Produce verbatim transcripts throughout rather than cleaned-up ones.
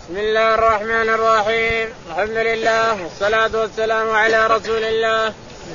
بسم الله الرحمن الرحيم. الحمد لله والصلاة والسلام على رسول الله.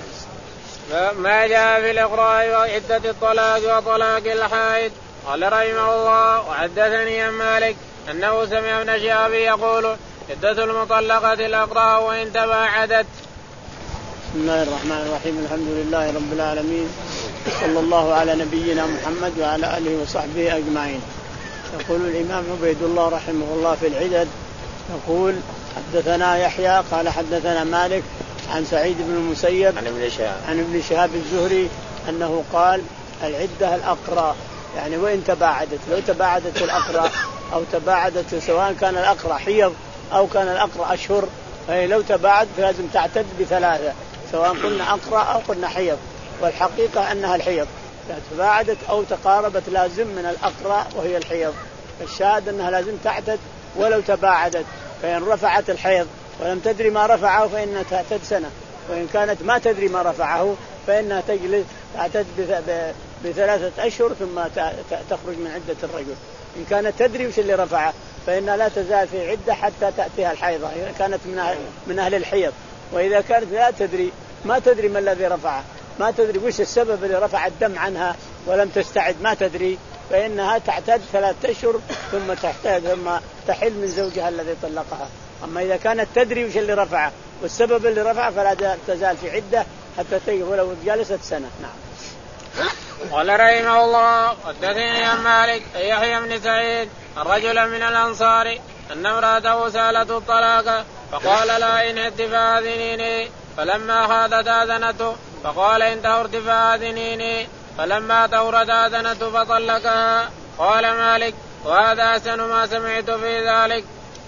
ما جاء في الإقراء وعدة الطلاق وطلاق الحائض. قال رحمه الله وحدثني عن مالك أنه سمع ابن شهاب يقول عدة المطلقة الإقراء وإن تباعدت. بسم الله الرحمن الرحيم. الحمد لله رب العالمين، صلى الله على نبينا محمد وعلى آله وصحبه أجمعين. يقول الإمام عبيد الله رحمه الله في العدد، يقول حدثنا يحيى قال حدثنا مالك عن سعيد بن المسيب عن ابن شهاب عن ابن شهاب الزهري أنه قال العدة الأقرى، يعني وإن تباعدت، لو تباعدت الأقرى أو تباعدت سواء كان الأقرى حيض أو كان الأقرى أشهر، فهي لو تباعد فلازم تعتد بثلاثة، سواء قلنا أقرى أو قلنا حيض، والحقيقة أنها الحيض. إذا تباعدت أو تقاربت لازم من الأقرى وهي الحيض. الشاهد أنها لازم تعتد ولو تباعدت، فإن رفعت الحيض ولم تدري ما رفعه فإنها تعتد سنة، وإن كانت ما تدري ما رفعه فإنها تجلس تعتد بثلاثة أشهر ثم تخرج من عدة الرجل. إن كانت تدري وش اللي رفعه فإنها لا تزال في عدة حتى تأتيها الحيضة إذا كانت من أهل, من أهل الحيض. وإذا كانت لا تدري ما تدري ما الذي رفعه، ما تدري وش السبب اللي رفع الدم عنها ولم تستعد، ما تدري، فإنها تعتد ثلاثة أشهر ثم تحتاج ثم تحل من زوجها الذي طلقها. أما إذا كانت تدري وش اللي رفعه والسبب اللي رفعه فلا تزال في عدة حتى تيجي ولو جلست سنة. نعم. قال رحمه الله حدثني عن مالك يحيى بن سعيد الرجل من الأنصار أن امرأته سألته الطلاق فقال لا إن عدت فآذنيني، فلما خاضت آذنته فقال إن طهرت فآذنيني، فلما طهرت آذنته فطلقها. قال مالك وهذا أحسن ما سمعت في ذلك.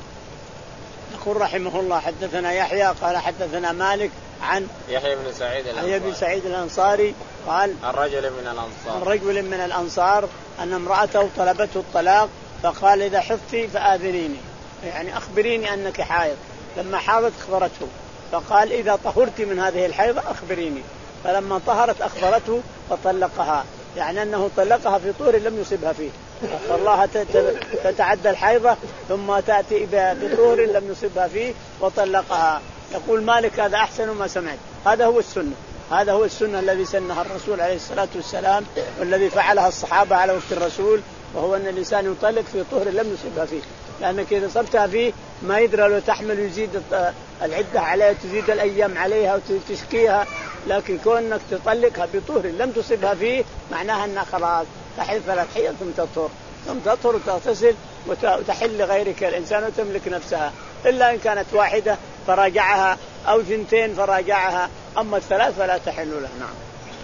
يقول رحمه الله حدثنا يحيى قال حدثنا مالك عن يحيى بن سعيد الأنصاري, بن سعيد الأنصاري قال الرجل من الأنصار الرجل من الأنصار أن امرأته طلبته الطلاق فقال إذا حضت فآذنيني، يعني أخبريني أنك حائض. لما حاضت أخبرته فقال إذا طهرت من هذه الحيضة أخبريني، فلما طهرت أخبرته فطلقها، يعني أنه طلقها في طهر لم يصبها فيه. الله تتعدى الحيضة ثم تأتي بطهر لم يصبها فيه وطلقها. يقول مالك هذا أحسن ما سمعت، هذا هو السنة، هذا هو السنة الذي سنها الرسول عليه الصلاة والسلام والذي فعلها الصحابة على وقت الرسول، وهو أن الإنسان يطلق في طهر لم يصبها فيه، لأنك إذا صبتها فيه ما يدرى لو تحمل يزيد العدة عليها، تزيد الأيام عليها وتشكيها، لكن كونك تطلقها بطهر لم تصبها فيه معناها أنها خلاص تحل ثلاث حيض ثم تطهر ثم تطهر وتغتسل وتحل لغيرك الإنسان وتملك نفسها، إلا إن كانت واحدة فراجعها أو ثنتين فراجعها، أما الثلاث فلا تحل له. نعم.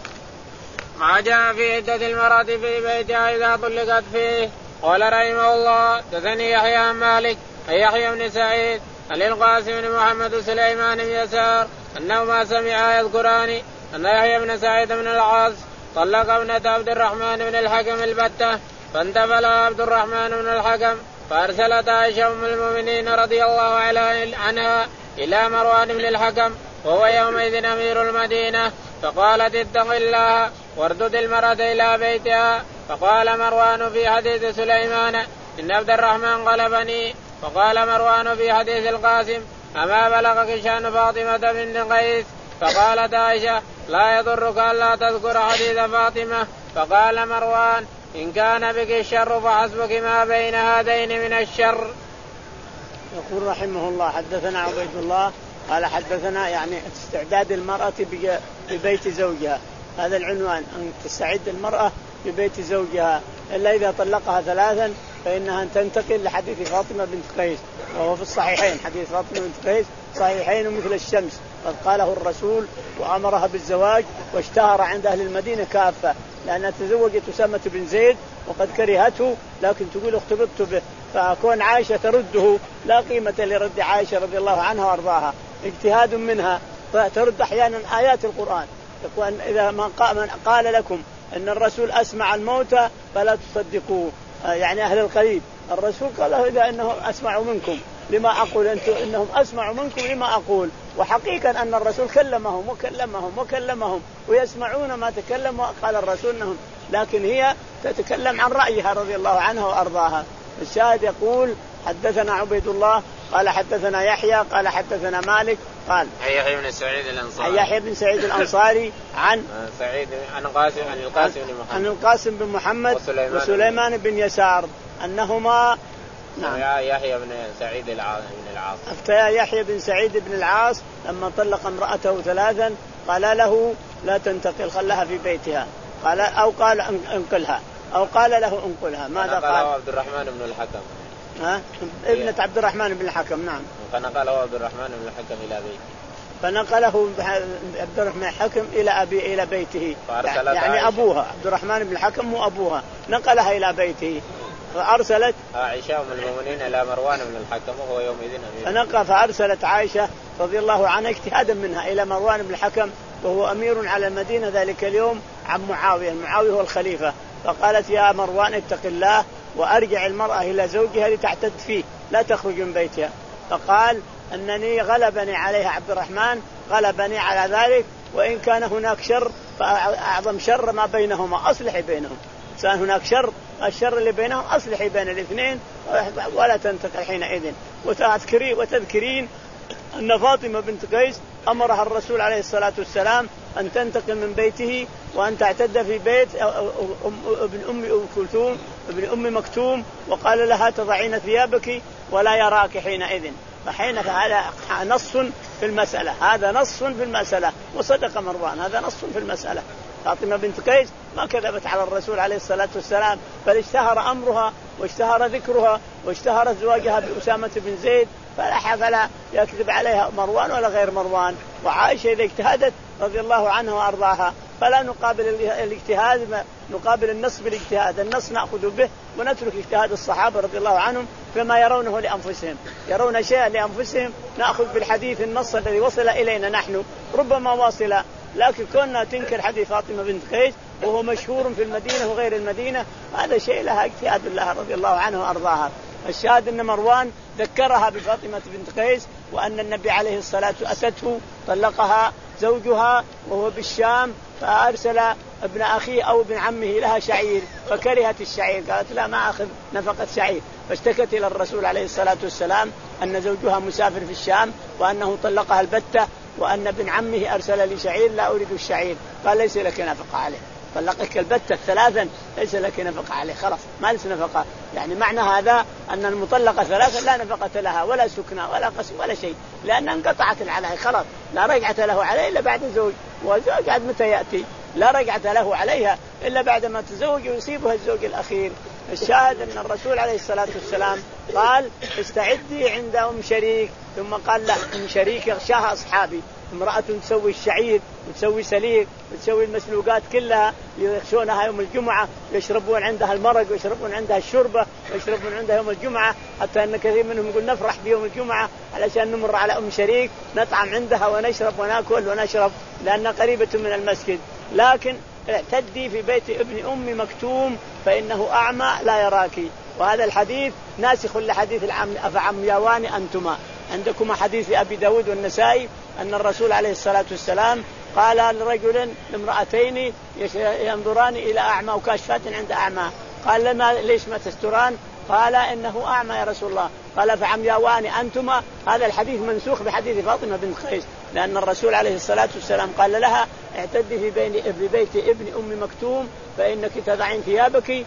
ما جاء في عدة المرأة في بيتها إذا طلقت فيه. قال رحمه الله حدثني يحيى عن مالك يحيى بن سعيد عن القاسم بن محمد سليمان بن يسار أنه ما سمع يذكران أن يحيى بن سعيد بن العاص طلق ابنة عبد الرحمن بن الحكم البتة، فانتفل عبد الرحمن بن الحكم فأرسلت عائشة أم المؤمنين رضي الله عنها إلى مروان بن الحكم وهو يومئذ أمير المدينة، فقالت اتق الله واردد المرأة إلى بيتها. فقال مروان في حديث سليمان إن عبد الرحمن غلبني، فقال مروان في حديث القاسم أما بلغك شأن فاطمة بنت قيس؟ فقالت عائشة لا يضرك ألا تذكر حديث فاطمة. فقال مروان إن كان بك الشر فحسبك ما بين هذين من الشر. يقول رحمه الله حدثنا عبيد الله قال حدثنا يعني استعداد المرأة ببيت زوجها، هذا العنوان، أن تستعد المرأة ببيت زوجها إلا إذا طلقها ثلاثا فإنها تنتقل لحديث فاطمة بنت قيس، وهو في الصحيحين، حديث فاطمة بنت قيس صحيحين مثل الشمس، قد قاله الرسول وأمرها بالزواج واشتهر عند أهل المدينة كافة، لأنها تزوجت أسامة بن زيد وقد كرهته لكن تقول اختبطت به، فكون عائشة ترده لا قيمة لرد عائشة رضي الله عنها وارضاها، اجتهاد منها، فترد أحيانا آيات القرآن. يقول إذا من قال لكم أن الرسول أسمع الموتى فلا تصدقوه، يعني أهل القريب، الرسول قال إذا أنهم أسمعوا منكم لما أقول أنتم إنهم أسمعوا منكم لما أقول، وحقيقة أن الرسول كلمهم وكلمهم وكلمهم ويسمعون ما تكلم قال الرسول لهم، لكن هي تتكلم عن رأيها رضي الله عنها وأرضاها. الشاهد يقول حدثنا عبيد الله قال حدثنا يحيى قال حدثنا مالك قال يحيى بن سعيد الأنصاري يحيى بن سعيد الأنصاري عن سعيد عن قاسم عن القاسم بن محمد عن القاسم بن محمد وسليمان, وسليمان بن يسار أنهما نعم يحيى بن سعيد بن العاص أفتيا يحيى بن سعيد بن العاص لما طلق امرأته ثلاثا قال له لا تنتقل خلها في بيتها قال أو قال انقلها أو قال له انقلها. ماذا قال؟ قال عبد الرحمن بن الحكم ها ابنة عبد الرحمن بن الحكم. نعم. فنقله عبد الرحمن بن الحكم إلى بيته فنقله عبد الرحمن الحكم إلى أبي إلى بيته يعني عائشة. أبوها عبد الرحمن بن الحكم وأبوها نقلها إلى بيته فأرسلت عائشة أم المؤمنين إلى مروان بن الحكم وهو يومئذ أمير. فنقل فأرسلت عائشة رضي الله عنها اجتهادا منها إلى مروان بن الحكم وهو أمير على المدينة ذلك اليوم عن معاوية. معاوية هو الخليفة. فقالت يا مروان اتق الله وأرجع المرأة إلى زوجها لتعتد فيه لا تخرج من بيتها. فقال أنني غلبني عليها عبد الرحمن غلبني على ذلك وإن كان هناك شر فأعظم شر ما بينهما أصلحي بينهم. كان هناك شر الشر اللي بينهم أصلحي بين الاثنين ولا تنتقل حينئذ. وتذكرين وتذكرين أن فاطمة بنت قيس أمرها الرسول عليه الصلاة والسلام أن تنتقل من بيته وأن تعتد في بيت ابن أم كلثوم ابن أم مكتوم وقال لها تضعين ثيابك ولا يراك حينئذ. فحين هذا نص في المسألة هذا نص في المسألة وصدق مروان هذا نص في المسألة. فاطمة بنت قيس ما كذبت على الرسول عليه الصلاة والسلام بل اشتهر أمرها واشتهر ذكرها واشتهر زواجها بأسامة بن زيد فلا فلا يكذب عليها مروان ولا غير مروان. وعائشة إذا اجتهدت رضي الله عنها وأرضاها فلا نقابل الاجتهاد نقابل النص بالاجتهاد. النص نأخذ به ونترك اجتهاد الصحابة رضي الله عنهم فيما يرونه لأنفسهم. يرون شيئا لأنفسهم نأخذ بالحديث النص الذي وصل إلينا نحن ربما واصلا. لكن كنا تنكر حديث فاطمة بنت قيس وهو مشهور في المدينة وغير المدينة هذا شيء لها اجتهاد الله رضي الله عنه وأرضاها. الشاهد أن مروان ذكرها بفاطمة بنت قيس وأن النبي عليه الصلاة والسلام أتته طلقها زوجها وهو بالشام فأرسل ابن أخيه أو ابن عمه لها شعير فكرهت الشعير قالت لا ما أخذ نفقة شعير فاشتكت إلى الرسول عليه الصلاة والسلام أن زوجها مسافر في الشام وأنه طلقها البتة وأن ابن عمه أرسل لي شعير لا أريد الشعير قال ليس لك نفقة عليه طلقك البتة ثلاثا ليس لك نفقة عليه خلاص ما ليس نفقة. يعني معنى هذا أن المطلقة ثلاثا لا نفقة لها ولا سكنى ولا قسم ولا شيء لأن انقطعت العلاقة خلاص لا رجعة له عليه إلا بعد زوج وزوج عاد متى يأتي لا رجعة له عليها إلا بعد ما تزوج ويصيبها الزوج الأخير. الشاهد أن الرسول عليه الصلاة والسلام قال استعدي عند أم شريك ثم قال لا أم شريك يغشاها أصحابي امرأة تسوي الشعير وتسوي سليق وتسوي المسلوقات كلها يخشونها يوم الجمعة يشربون عندها المرق ويشربون عندها الشوربة ويشربون عندها يوم الجمعة حتى أن كثير منهم يقول نفرح بيوم الجمعة علشان نمر على أم شريك نطعم عندها ونشرب ونأكل ونشرب لأنها قريبة من المسجد. لكن اعتدي في بيت ابن أم مكتوم فإنه أعمى لا يراكي. وهذا الحديث ناسخ لحديث العم أفعمياوان أنتما. عندكم حديث أبي داود والنسائي أن الرسول عليه الصلاة والسلام قال لرجل امرأتين ينظران إلى أعمى وكاشفات عند أعمى قال لما ليش ما تستران قال إنه أعمى يا رسول الله قال فعمياوان أنتما. هذا الحديث منسوخ بحديث فاطمة بنت قيس لأن الرسول عليه الصلاة والسلام قال لها اعتدي في بين في بيت ابن أم مكتوم فإنك تضعين ثيابك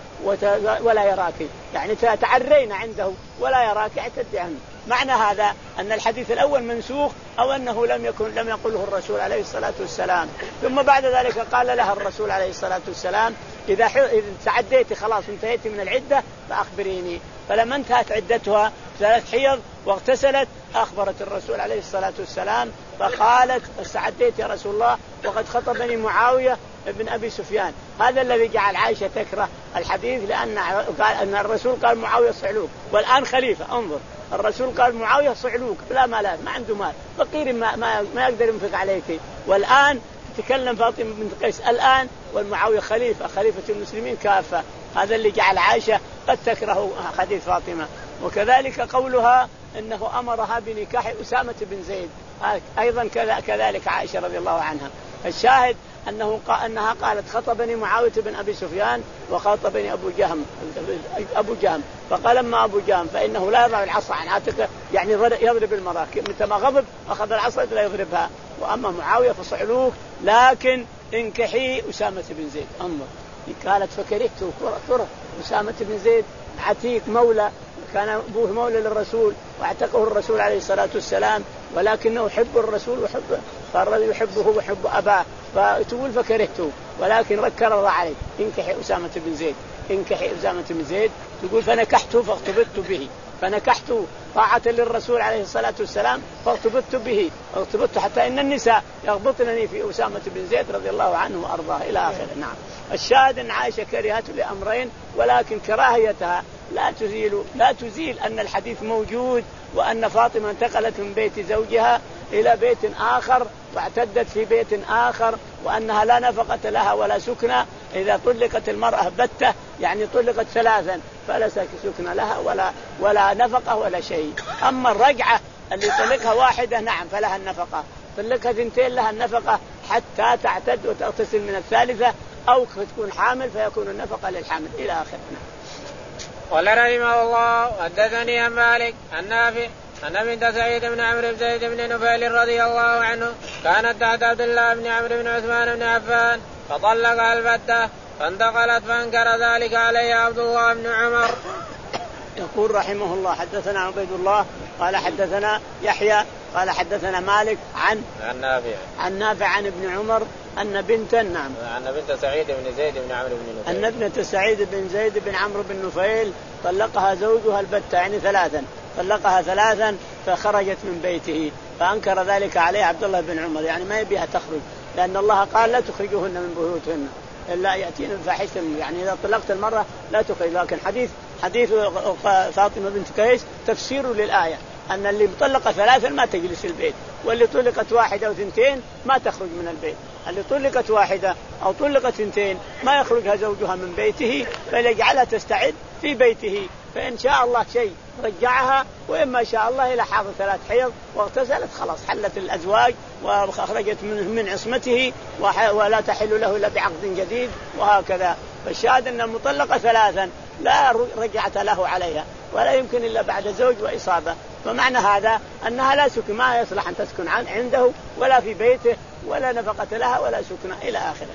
ولا يراك يعني تعرين عنده ولا يراك اعتدي عنه. معنى هذا أن الحديث الأول منسوخ أو أنه لم يكن لم يقله الرسول عليه الصلاة والسلام. ثم بعد ذلك قال لها الرسول عليه الصلاة والسلام إذا إذا تعديتي خلاص انتهيتي من العدة فأخبريني. فلما انتهت عدتها ثلاث حيض واغتسلت أخبرت الرسول عليه الصلاة والسلام فقالت استعديت يا رسول الله وقد خطبني معاوية ابن أبي سفيان. هذا الذي جعل عائشة تكره الحديث لأن قال أن الرسول قال معاوية صعلوك والآن خليفة. انظر الرسول قال معاوية صعلوك لا مال ما عنده مال فقير ما, ما, ما يقدر ينفق عليك والآن تتكلم فاطمة بنت قيس الآن والمعاوية خليفة خليفة المسلمين كافة. هذا اللي جعل عائشة قد تكره حديث فاطمة. وكذلك قولها إنه أمرها بنكاح أسامة بن زيد أيضا كذلك عائشة رضي الله عنها. الشاهد أنه قا أنها قالت خطبني معاوية بن أبي سفيان وخاطبني أبو جهم أبو جهم فقال أما أبو جهم فإنه لا يضع العصا عن عاتقه يعني يضرب المرأة متى ما غضب أخذ العصا لا يضربها. وأما معاوية فصعلوك لكن انكحي أسامة بن زيد. انظر قالت فكرهته كره أسامة بن زيد عتيق مولى كان أبوه مولى للرسول واعتقه الرسول عليه الصلاة والسلام ولكنه يحب الرسول وحبه فالرجل يحبه ويحب أباه فتقول فكرهته ولكن ركر الله عليه انكحي أسامة بن زيد انكحي أسامة بن زيد. تقول فنكحته فاغتبطت به فنكحته طاعة للرسول عليه الصلاة والسلام فاغتبطت به اغتبطت حتى إن النساء يغبطنني في أسامة بن زيد رضي الله عنه وأرضاه إلى آخره. نعم الشاهد أن عائشة كرهته لأمرين ولكن كراهيتها لا تزيل لا تزيل أن الحديث موجود وأن فاطمة انتقلت من بيت زوجها إلى بيت آخر واعتدت في بيت آخر وأنها لا نفقة لها ولا سكنى. إذا طلقت المرأة بتة يعني طلقت ثلاثا فلا سكنى لها ولا ولا نفقة ولا شيء. أما الرجعة اللي طلقها واحدة نعم فلها النفقة طلقها ثنتين لها النفقة حتى تعتد وتغتسل من الثالثة أو تكون حامل فيكون النفقة للحامل إلى آخره. قال رحمه الله حدثني عن مالك عن نافع أن بنت سعيد بن عمرو بن زيد بن نفيل رضي الله عنه كانت تحت عبد الله بن عمرو بن عثمان بن عفان فطلقها البتة فانتقلت فانكر ذلك عليه عبد الله بن عمر. يقول رحمه الله حدثنا عبيد الله قال حدثنا يحيى قال حدثنا مالك عن عن نافع عن نافع عن ابن عمر أن بنت نعم أن بنت سعيد بن زيد بن عمرو بن نفيل أن ابنة سعيد بن زيد بن عمرو بن نفيل طلقها زوجها البتة يعني ثلاثا طلقها ثلاثا فخرجت من بيته فأنكر ذلك عليه عبد الله بن عمر يعني ما يبيها تخرج لأن الله قال لا تخرجوهن من بيوتهن إلا يأتين بفاحشة يعني إذا طلقت المرة لا تخرج. لكن حديث حديث فاطمة بنت قيس تفسير للآية أن اللي مطلقة ثلاثا ما تجلس في البيت واللي طلقت واحدة أو ثنتين ما تخرج من البيت. اللي طلقت واحدة أو طلقت ثنتين ما يخرجها زوجها من بيته فليجعلها تستعد في بيته فإن شاء الله شيء رجعها وإما شاء الله إلى حاضر ثلاث حيض واغتسلت خلاص حلت الأزواج وخرجت من من عصمته ولا تحل له إلا بعقد جديد وهكذا. فالشاهد أن المطلقة ثلاثا لا رجعت له عليها ولا يمكن إلا بعد زوج وإصابة. فمعنى هذا أنها لا سكن ما يصلح أن تسكن عنده ولا في بيته ولا نفقة لها ولا سكن إلى آخره.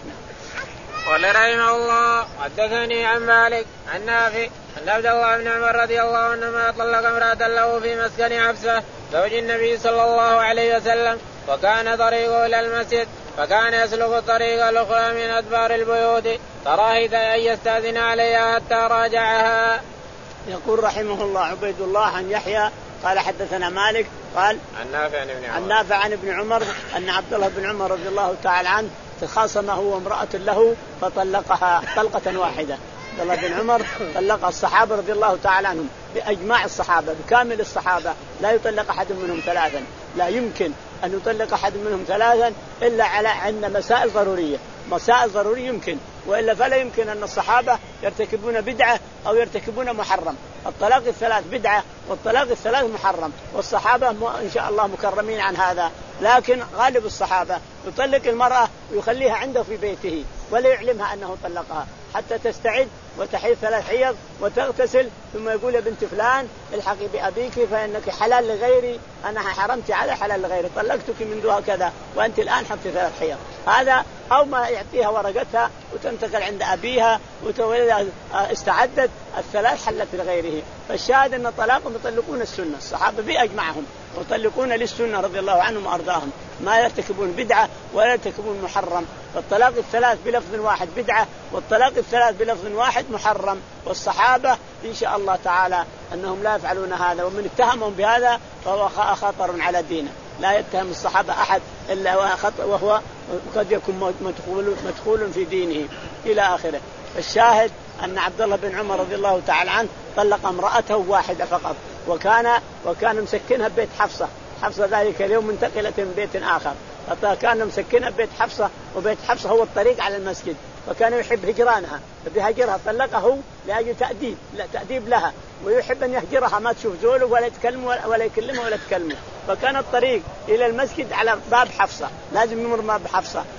قال رحمه الله حدثني عن مالك عن نافع أن عبد الله بن عمر رضي الله عنهما طلق امرأة له في مسكن حفصة زوج النبي صلى الله عليه وسلم وكان طريقه إلى المسجد فكان يسلك الطريق الأخرى من أدبار البيوت تراهي أن يستأذن عليها حتى راجعها. يقول رحمه الله عبيد الله عن يحيى قال حدثنا مالك قال عن نافع عن ابن عمر, عن نافع عن ابن عمر أن عبد الله بن عمر رضي الله تعالى عنه تخاصمه وامرأة له فطلقها طلقة واحدة. عبد الله بن عمر طلق الصحابة رضي الله تعالى عنهم بأجماع الصحابة بكامل الصحابة لا يطلق أحد منهم ثلاثا لا يمكن أن يطلق أحد منهم ثلاثا إلا على عند مسائل ضرورية مسائل ضرورية يمكن وإلا فلا يمكن أن الصحابة يرتكبون بدعة أو يرتكبون محرم. الطلاق الثلاث بدعة والطلاق الثلاث محرم والصحابة إن شاء الله مكرمين عن هذا. لكن غالب الصحابة يطلق المرأة ويخليها عنده في بيته ولا يعلمها أنه طلقها حتى تستعد وتحيض ثلاث حيض وتغتسل ثم يقول يا بنت فلان الحقي بأبيك فإنك حلال لغيري أنا حرمت على حلال لغيري طلقتك من دون كذا وأنت الآن حطي ثلاث حيض هذا أو ما يعطيها ورقتها وتنتقل عند أبيها وتولد استعدت الثلاث حلت لغيره. فالشاهد أن طلاقهم يطلقون السنة الصحابة بأجمعهم ويطلقون للسنة رضي الله عنهم وأرضاهم ما يرتكبون بدعة ولا يرتكبون محرم. فالطلاق الثلاث بلفظ واحد بدعة والطلاق الثلاث بلفظ واحد محرم. والصحابة إن شاء الله تعالى أنهم لا يفعلون هذا ومن اتهمهم بهذا فهو خطر على دينه. لا يتهم الصحابة أحد إلا وهو قد يكون مدخول, مدخول في دينه إلى آخره. الشاهد أن عبد الله بن عمر رضي الله تعالى عنه طلق امرأته واحدة فقط وكان وكان مسكنها ببيت حفصة. حفصة ذلك اليوم منتقلة من بيت آخر فكان مسكنها ببيت حفصة وبيت حفصة هو الطريق على المسجد فكان يحب هجرانها فبهجرها طلقه لأجل تأديب لا تأديب لها ويحب أن يهجرها ما تشوف زوله ولا يتكلم ولا يكلمه ولا تكلمه. فكان الطريق إلى المسجد على باب حفصة لازم يمر باب حفصة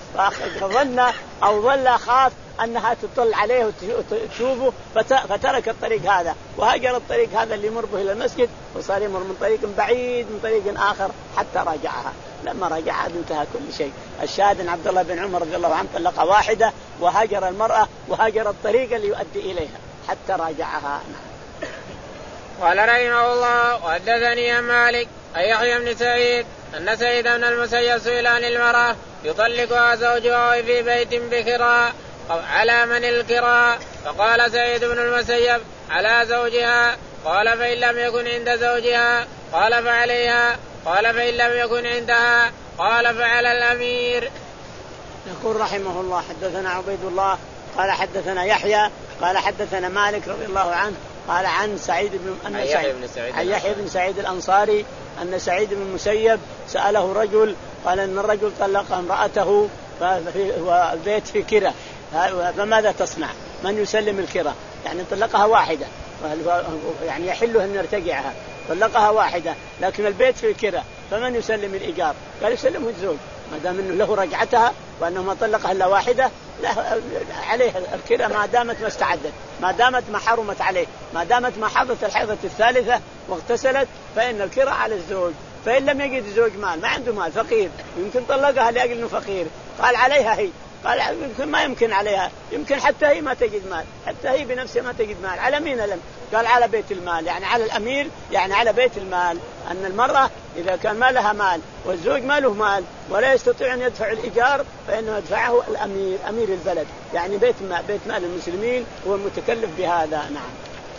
فظن أو ظل خاف أنها تطل عليه وتشوفه فترك الطريق هذا وهاجر الطريق هذا اللي يمر به إلى المسجد وصار يمر من طريق بعيد من طريق آخر حتى راجعها. لما رجعها انتهى كل شيء. الشاهد أن عبد الله بن عمر رضي الله عنه طلق واحدة وهاجر المرأة وهاجر الطريق اللي يؤدي إليها حتى راجعها. قال رحمه الله وحدثني عن مالك أن يحيى بن سعيد أن سعيد بن المسيب سئل عن المرأة يطلقها زوجها في بيت بكراء على من الكراء فقال سعيد بن المسيب على زوجها. قال فإن لم يكن عند زوجها قال فعليها. قال فإن لم يكن عندها قال فعلى الأمير. يقول رحمه الله حدثنا عبيد الله قال حدثنا يحيى قال حدثنا مالك رضي الله عنه قال عن سعيد بن أن سعيد عن يحيى بن سعيد الأنصاري أن سعيد بن المسيب سأله رجل قال أن الرجل طلق امرأته والبيت في كرة فماذا تصنع؟ من يسلم الكرة؟ يعني طلقها واحدة يعني يحله أن يرتجعها طلقها واحدة لكن البيت في كرة فمن يسلم الإيجار؟ قال يسلمه الزوج ما دام انه له رجعتها وانه ما طلقها الا واحده لا عليه الكرة ما دامت ما استعدت ما دامت ما حرمت عليه ما دامت ما حضت الحيضة الثالثة واغتسلت فإن الكرة على الزوج. فإن لم يجد الزوج مال ما عنده مال فقير يمكن طلقها لأجل انه فقير قال عليها هي قال يمكن ما يمكن عليها يمكن حتى هي ما تجد مال حتى هي بنفسها ما تجد مال على مين لم قال على بيت المال يعني على الأمير يعني على بيت المال. أن المرأة إذا كان ما لها مال والزوج ما له مال ولا يستطيع أن يدفع الإيجار فإنه يدفعه الأمير أمير البلد يعني بيت مال, بيت مال المسلمين هو المتكلف بهذا. نعم.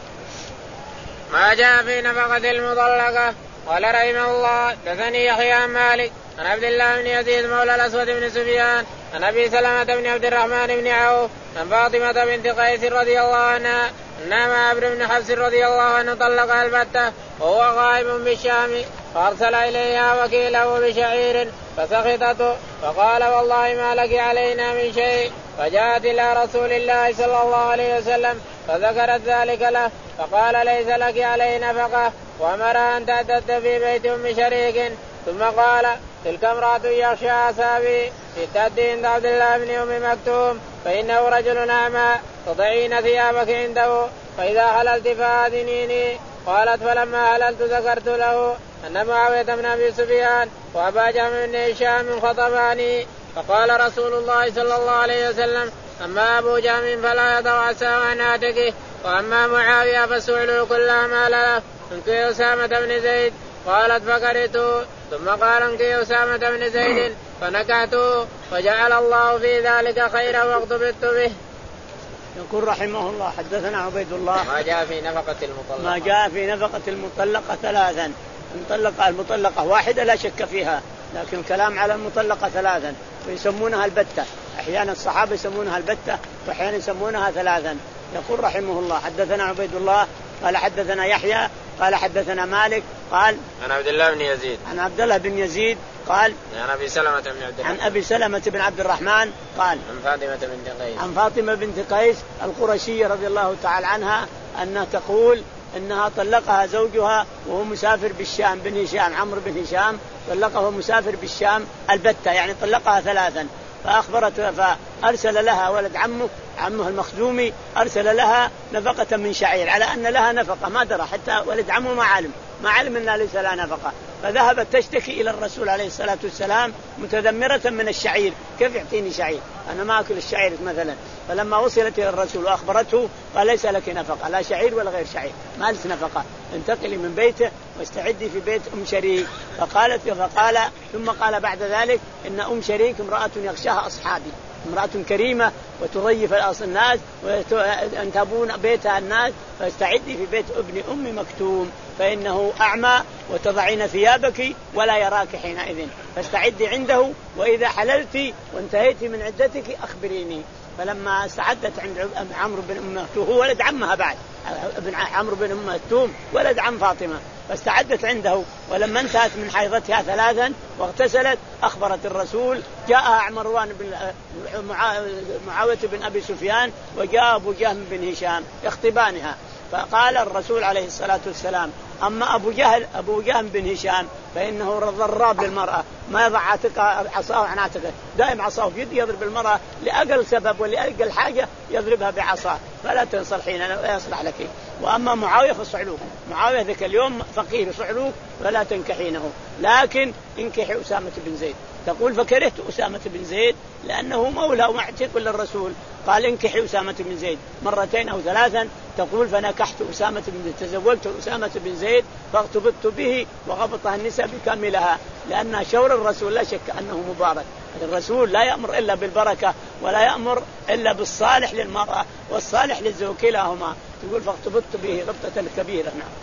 ما جاء في نفقة المطلقة. قال رحمه الله دثني يحيى عن مالك عن عبد الله بن يزيد مولى الأسود بن سفيان عن أبي سلمة بن عبد الرحمن بن عوف عن فاطمة بنت قيس رضي الله عنها أن عمرو بن حفص رضي الله عنه طلق البتة وهو غائب بالشام فأرسل إليها وكيله بشعير فسخطته فقال والله ما لك علينا من شيء. فجاءت إلى رسول الله صلى الله عليه وسلم فذكرت ذلك له فقال ليس لك علي نفقة وأمر أن تعتد في بيت أم شريك. ثم قال تلك امرأة يخشى أصابي اشتد عند عبد الله بن أم مكتوم فإنه رجل أعمى تضعين ثيابك عنده فإذا حللت فآذنيني. قالت فلما حللت ذكرت له أن معاوية بن أبي سفيان وأبا جهم بن هشام خطباني فقال رسول الله صلى الله عليه وسلم أما أبو جهم فلا يضع عصاه عن عاتقه وأما معاوية فسئلوا كل ما له انكي أسامة بن زيد. قالت فكرهته. ثم قال انكي أسامة بن زيد فنكحته وجعل الله في ذلك خيرا واغتبطت به. يقول رحمه الله حدثنا عبيد الله ما جاء في نفقة المطلقة. ما جاء في نفقة المطلقة ثلاثا. المطلقة المطلقة واحدة لا شك فيها لكن الكلام على المطلقة ثلاثا ويسمونها البتة. أحيانا الصحابة يسمونها البتة وأحيانا يسمونها ثلاثا. يقول رحمه الله حدثنا عبيد الله قال حدثنا يحيى قال حدثنا مالك قال عن عبد الله بن يزيد عن عبد الله بن يزيد قال عن أبي سلمة بن عبد عن أبي سلمة بن عبد الرحمن قال عن فاطمة بنت قيس عن فاطمة بنت قيس القرشية رضي الله تعالى عنها أنها تقول إنها طلقها زوجها وهو مسافر بالشام بن هشام عمرو بن هشام طلقه مسافر بالشام البتة يعني طلقها ثلاثا. فأخبرت فأرسل لها ولد عمه عمه المخزومي أرسل لها نفقة من شعير على أن لها نفقة ما درى حتى ولد عمه ما علم ما علم أنها ليس لها نفقة. فذهبت تشتكي إلى الرسول عليه الصلاة والسلام متذمرة من الشعير كيف يعطيني شعير أنا ما أكل الشعير مثلا. فلما وصلت إلى الرسول وأخبرته قال ليس لك نفقة لا شعير ولا غير شعير ما لك نفقة انتقلي من بيته واستعدي في بيت أم شريك. فقالت فقال ثم قال بعد ذلك إن أم شريك امرأة يخشاها أصحابي امرأة كريمة وتضيف الناس وينتابون بيتها الناس فاستعدي في بيت ابن أم مكتوم فإنه أعمى وتضعين ثيابك ولا يراك حينئذ فاستعدي عنده وإذا حللت وانتهيت من عدتك أخبريني. فلما استعدت عند عمرو بن أم مكتوم هو ولد عمها بعد ابن عمرو بن أم مكتوم ولد عم فاطمة فاستعدت عنده ولما انتهت من حيضتها ثلاثا واغتسلت أخبرت الرسول جاء مروان بن معاوية بن أبي سفيان وجاء أبو جهم بن هشام يخطبانها فقال الرسول عليه الصلاة والسلام: أما أبو جهل أبو جهل بن هشام فإنه ضراب للمرأة، ما يضع عصاه عن عاتقه، دائم عصاه في يده يضرب المرأة لأقل سبب ولأقل حاجة يضربها بعصاه، فلا تنصلحين لا يصلح لك. وأما معاوية فصعلوك، معاوية ذاك اليوم فقير صعلوك فلا تنكحينه، لكن انكحي أسامة بن زيد. تقول: فكرهت أسامة بن زيد لأنه مولى ومعتق للرسول، قال: انكحي أسامة بن زيد مرتين أو ثلاثا. تقول: فنكحت أسامة بن زيد، تزوجت أسامة بن زيد فاغتبطت به وغبطها النساء بكاملها، لأن شور الرسول لا شك أنه مبارك. الرسول لا يأمر إلا بالبركة ولا يأمر إلا بالصالح للمرأة والصالح للزوج كلاهما. تقول: فاغتبطت به غبطة كبيرة. نعم.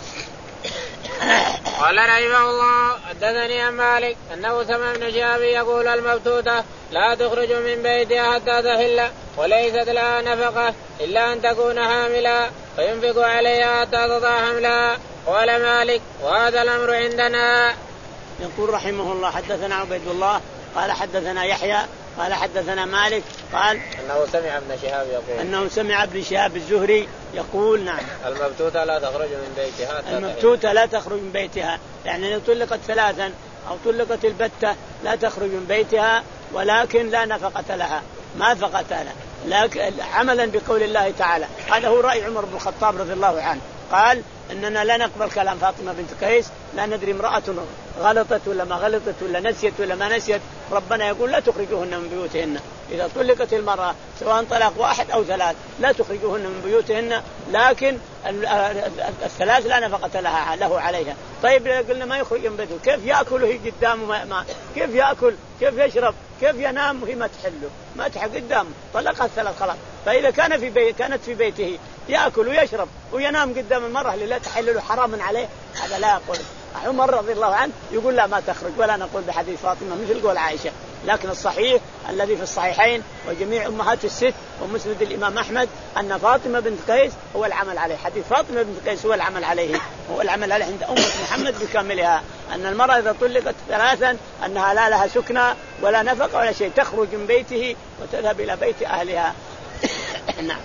قال رحمه الله: حدثني عن مالك أنه سمع ابن شهاب يقول: المبتوتة لا تخرج من بيتها حتى تحل وليست لها نفقة إلا أن تكون حاملا فينفق عليها حتى تضع حملها. قال مالك: وهذا الأمر عندنا. يقول رحمه الله: حدثنا عبيد الله قال حدثنا يحيى قال حدثنا مالك قال أنه سمع ابن شهاب يقول أنه سمع ابن شهاب الزهري يقول: نعم، المبتوتة لا تخرج من بيتها المبتوتة لا تخرج من بيتها، يعني لو طلقت ثلاثا أو طلقت البتة لا تخرج من بيتها، ولكن لا نفقة لها، ما فقة لها، لكن عملا بقول الله تعالى. هذا هو رأي عمر بن الخطاب رضي الله عنه، قال: إننا لا نقبل كلام فاطمة بنت قيس، لا ندري امرأة غلطت ولا ما غلطت ولا نسيت ولا ما نسيت، ربنا يقول: لا تخرجوهن من بيوتهن. إذا طلقت المرأة سواء طلاق واحد أو ثلاث لا تخرجوهن من بيوتهن، لكن الثلاث لا نفقة لها له عليها. طيب قلنا ما يخرج من بيته، كيف يأكل وهي قدامه؟ ما ما كيف يأكل؟ كيف يشرب؟ كيف ينام وهي ما تحله؟ ما تحل قدامه، طلقها الثلاث خلاص. فإذا كان في بيت كانت في بيته يأكل ويشرب وينام قدام المرأة اللي لا تحل له حرام عليه، هذا لا يقول. عمر رضي الله عنه يقول: لا ما تخرج، ولا نقول بحديث فاطمة مثل قول عائشة. لكن الصحيح الذي في الصحيحين وجميع أمهات الست ومسند الإمام أحمد أن فاطمة بنت قيس هو العمل عليه، حديث فاطمة بنت قيس هو العمل عليه، هو العمل عليه عند أمة محمد بكاملها، أن المرأة إذا طلقت ثلاثا أنها لا لها سكنى ولا نفقة ولا شيء، تخرج من بيته وتذهب إلى بيت أهلها. نعم.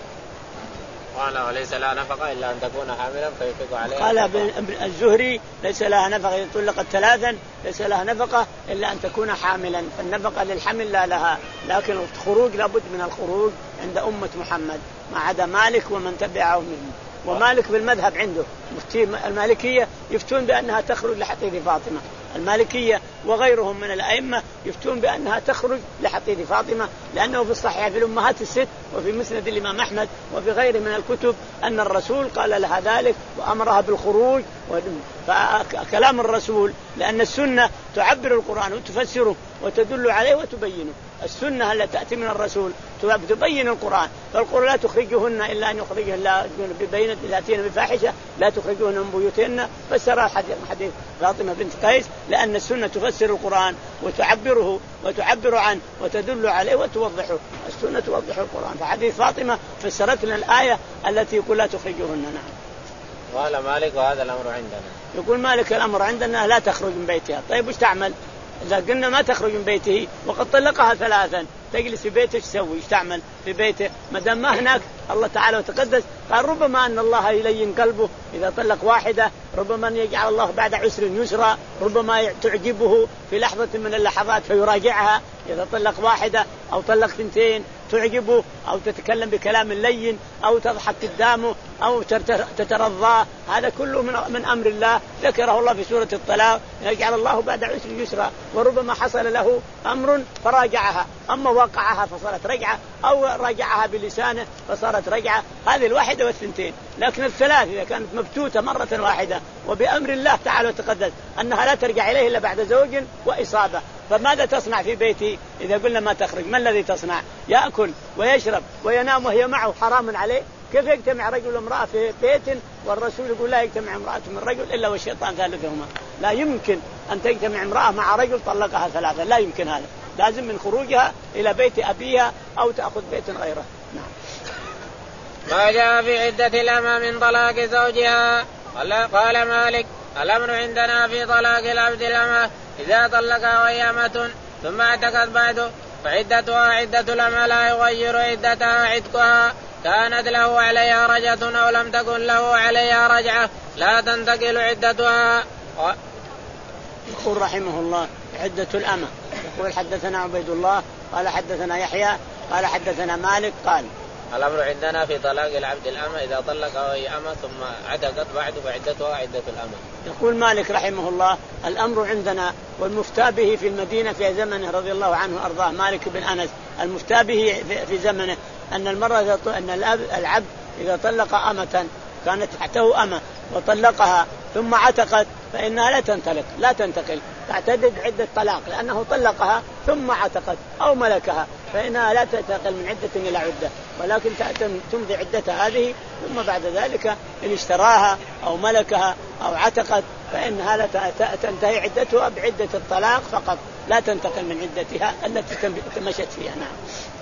قال: وليس لها نفقة إلا أن تكون حاملا فينفق عليها. قال ابن الزهري: ليس لها نفقة إذا طلقت ثلاثا، ليس لها نفقة إلا أن تكون حاملا، فالنفقة للحمل لا لها، لكن الخروج لابد من الخروج عند أمة محمد ما عدا مالك ومن تبعه منه. ومالك بالمذهب عنده مفتي المالكية يفتون بأنها تخرج لحطيث فاطمة، المالكية وغيرهم من الأئمة يفتون بأنها تخرج لحطيث فاطمة، لأنه في الصحيح في الأمهات الست وفي مسند الإمام أحمد وفي غيره من الكتب أن الرسول قال لها ذلك وأمرها بالخروج. فكلام الرسول لأن السنة تعبر القرآن وتفسره وتدل عليه وتبينه، السنة التي تأتي من الرسول تبين القرآن، فالقرآن لا تخرجهن إلا أن يخرجهن الله ببينة ذاتين بفاحشة لا تخرجهن من بيوتهن، فسر حديث فاطمة بنت قيس لأن السنة تفسر القرآن وتعبره وتعبر عنه وتدل عليه وتوضحه، السنة توضح القرآن، فحديث فاطمة فسرت لنا الآية التي يقول لا تخرجهن. نعم. قال مالك: وهذا الأمر عندنا. يقول مالك: الأمر عندنا لا تخرج من بيتها. طيب وش تعمل إذا قلنا ما تخرج من بيته وقد طلقها ثلاثا؟ تجلس في بيته ايش تسوي؟ ايش تعمل في بيته ما دام ما هناك الله تعالى وتقدس؟ قال: ربما أن الله يلين قلبه إذا طلق واحدة، ربما أن يجعل الله بعد عسر يسرا، ربما تعجبه في لحظة من اللحظات فيراجعها. إذا طلق واحدة أو طلق ثنتين تعجبه أو تتكلم بكلام لين أو تضحك قدامه أو تترضى، هذا كله من, من أمر الله ذكره الله في سورة الطلاق، يجعل الله بعد عسر يسرا. وربما حصل له أمر فراجعها، أما وقعها فصارت رجعة أو راجعها بلسانه فصارت رجعة، هذه الواحدة والثنتين. لكن الثلاث إذا كانت مبتوتة مرة واحدة وبأمر الله تعالى وتقدس أنها لا ترجع إليه إلا بعد زوج وإصابة، فماذا تصنع في بيتي إذا قلنا ما تخرج؟ ما الذي تصنع؟ يأكل ويشرب وينام وهي معه حرام عليه؟ كيف يجتمع رجل وامرأة في بيت والرسول يقول لا يجتمع امرأة من رجل إلا والشيطان ثالثهما؟ لا يمكن أن تجتمع امرأة مع رجل طلقها ثلاثة، لا يمكن هذا، لازم من خروجها إلى بيت أبيها أو تأخذ بيت غيره. نعم. ما جاء في عدة الأمة من طلاق زوجها. قال مالك: الأمر عندنا في طلاق العبد الأمة إذا طلقها وهي أمة ثم اعتقت بعده فعدتها عدة الأمة لا يغير عدتها عتقها، كانت له عليها رجعة أو لم تكن له عليها رجعة لا تنتقل عدتها. و... يقول رحمه الله عدة الأمة. يقول حدثنا عبيد الله قال حدثنا يحيى قال حدثنا مالك قال الأمر عندنا في طلاق العبد الأمة إذا طلق وهي أمة ثم عتقت بعد فعدتها عدة الأمة. يقول مالك رحمه الله الأمر عندنا والمفتى به في المدينة في زمنه رضي الله عنه وأرضاه مالك بن أنس المفتى به في زمنه أن المرأة أن العبد إذا طلق أمة كانت تحته أمة وطلقها ثم عتقت فإنها لا تنطلق لا تنتقل تعتدد عدة طلاق لأنه طلقها ثم عتقت أو ملكها فإنها لا تنتقل من عدة إلى عدة ولكن تمضي عدتها هذه ثم بعد ذلك إن اشتراها أو ملكها أو عتقت فإنها لا تنتهي عدتها بعدة الطلاق فقط لا تنتقل من عدتها التي تمشت فيها. نعم.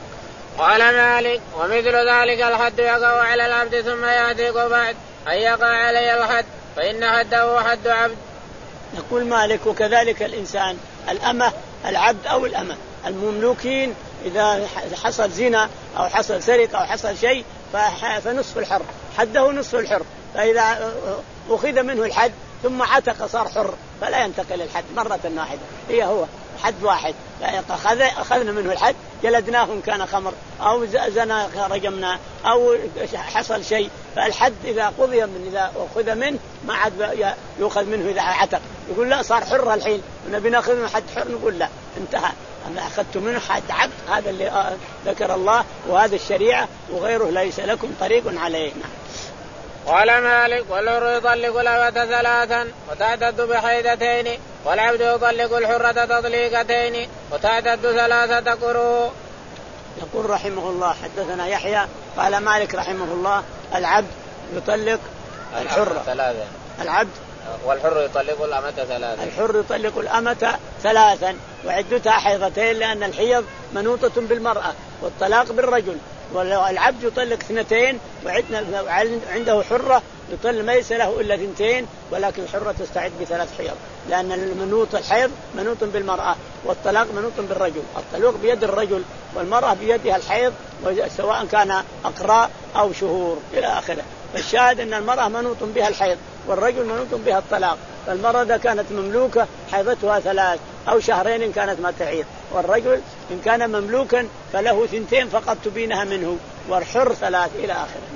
قال مالك ومثل ذلك الحد يقع على العبد ثم يعتق بعد أن يقع عليه الحد فإن حده حد عبد. يقول مالك وكذلك الإنسان الأمة العبد أو الأمة المملوكين إذا حصل زنا أو حصل سرقة أو حصل شيء فنصف الحر حده نصف الحر فإذا أخذ منه الحد ثم عتق صار حر فلا ينتقل الحد مرة واحدة هي هو حد واحد أخذنا منه الحد جلدناه إن كان خمر أو زنا رجمنا أو حصل شيء فالحد إذا قضي من إذا أخذ منه ما عاد يأخذ منه إذا عتق يقول لا صار حر الحين ونبي نأخذ منه حد حر نقول لا انتهى أنا أخذت منه حد عبد هذا اللي ذكر الله وهذا الشريعة وغيره ليس لكم طريق عليه. قال مالك والحر يطلق الأمة ثلاثا وتعتد بحيضتين والعبد يطلق الحرة تطليقتين وتعتد ثلاثة قروء. يقول رحمه الله حدثنا يحيى قال مالك رحمه الله العبد يطلق الحرة ثلاثا العبد والحر يطلق الأمة ثلاثا الحر يطلق الأمة ثلاثا وعدتها حيضتين لأن الحيض منوطة بالمرأة والطلاق بالرجل والعبد يطلق اثنتين وعنده حرة يطلق ليس له إلا اثنتين ولكن الحرة تستعد بثلاث حيض لأن المنوط الحيض منوط بالمرأة والطلاق منوط بالرجل الطلاق بيد الرجل والمرأة بيدها الحيض سواء كان أقراء أو شهور إلى آخره. فالشاهد أن المرأة منوط بها الحيض والرجل منوط بها الطلاق فالمرأة إذا كانت مملوكة حيضتها ثلاث أو شهرين إن كانت ما تعيد والرجل إن كان مملوكا فله ثنتين فقط تبينها منه والحر ثلاث إلى آخره.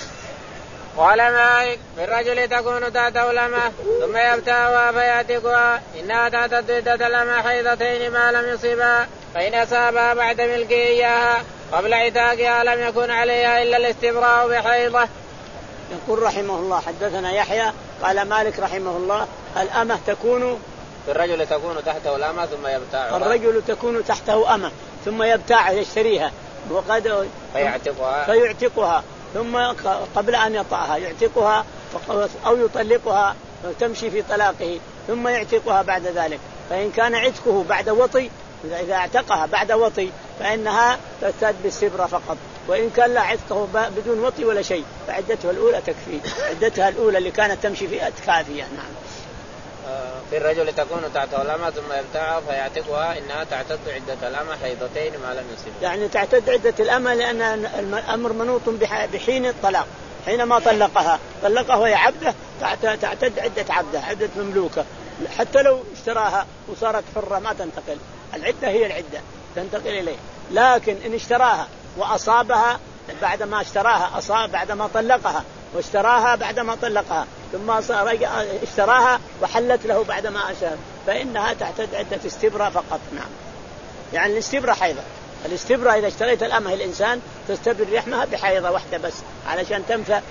قال مالك بالرجل تكون تحته الأمة ثم يبتاعها فيعتقها إنها تعتد عدة الأمة حيضتين ما لم يصيبها فإن أصابها بعد ملكه إياها قبل عتاقها لم يكن عليها إلا الاستبراء بحيضة. يقول رحمه الله حدثنا يحيى قال مالك رحمه الله الأمة تكون الرجل تكون تحته الأمة ثم يبتاعها الرجل تكون تحته أمة ثم يبتاعها يشتريها وقد فيعتقها فيعتقها ثم قبل أن يطأها يعتقها أو يطلقها وتمشي في طلاقه ثم يعتقها بعد ذلك فإن كان عتقه بعد وطي إذا اعتقها بعد وطي فإنها تزداد بالسبرة فقط وإن كان لا عتقه بدون وطي ولا شيء فعدتها الأولى تكفي عدتها الأولى اللي كانت تمشي في أتكافية. نعم. في الرجل تكون تحته الأمة ثم يبتاعها فيعتقها إنها تعتد عدة الأمة حيضتين ما لم يصيبها يعني تعتد عدة الأمة لأن الأمر منوط بحين الطلاق حينما طلقها طلقها وهي عبده تعتد عدة عبده عدة مملوكة حتى لو اشتراها وصارت حرة ما تنتقل العدة هي العدة تنتقل إليه لكن إن اشتراها وأصابها بعدما اشتراها أصاب بعدما طلقها واشتراها بعدما طلقها ثم اشتراها وحلت له بعدما أشار فإنها تعتد عدة استبرة فقط. نعم. يعني الاستبرة حيضة الاستبرة إذا اشتريت الأمة الإنسان تستبر رحمها بحيضة واحدة بس علشان تنفع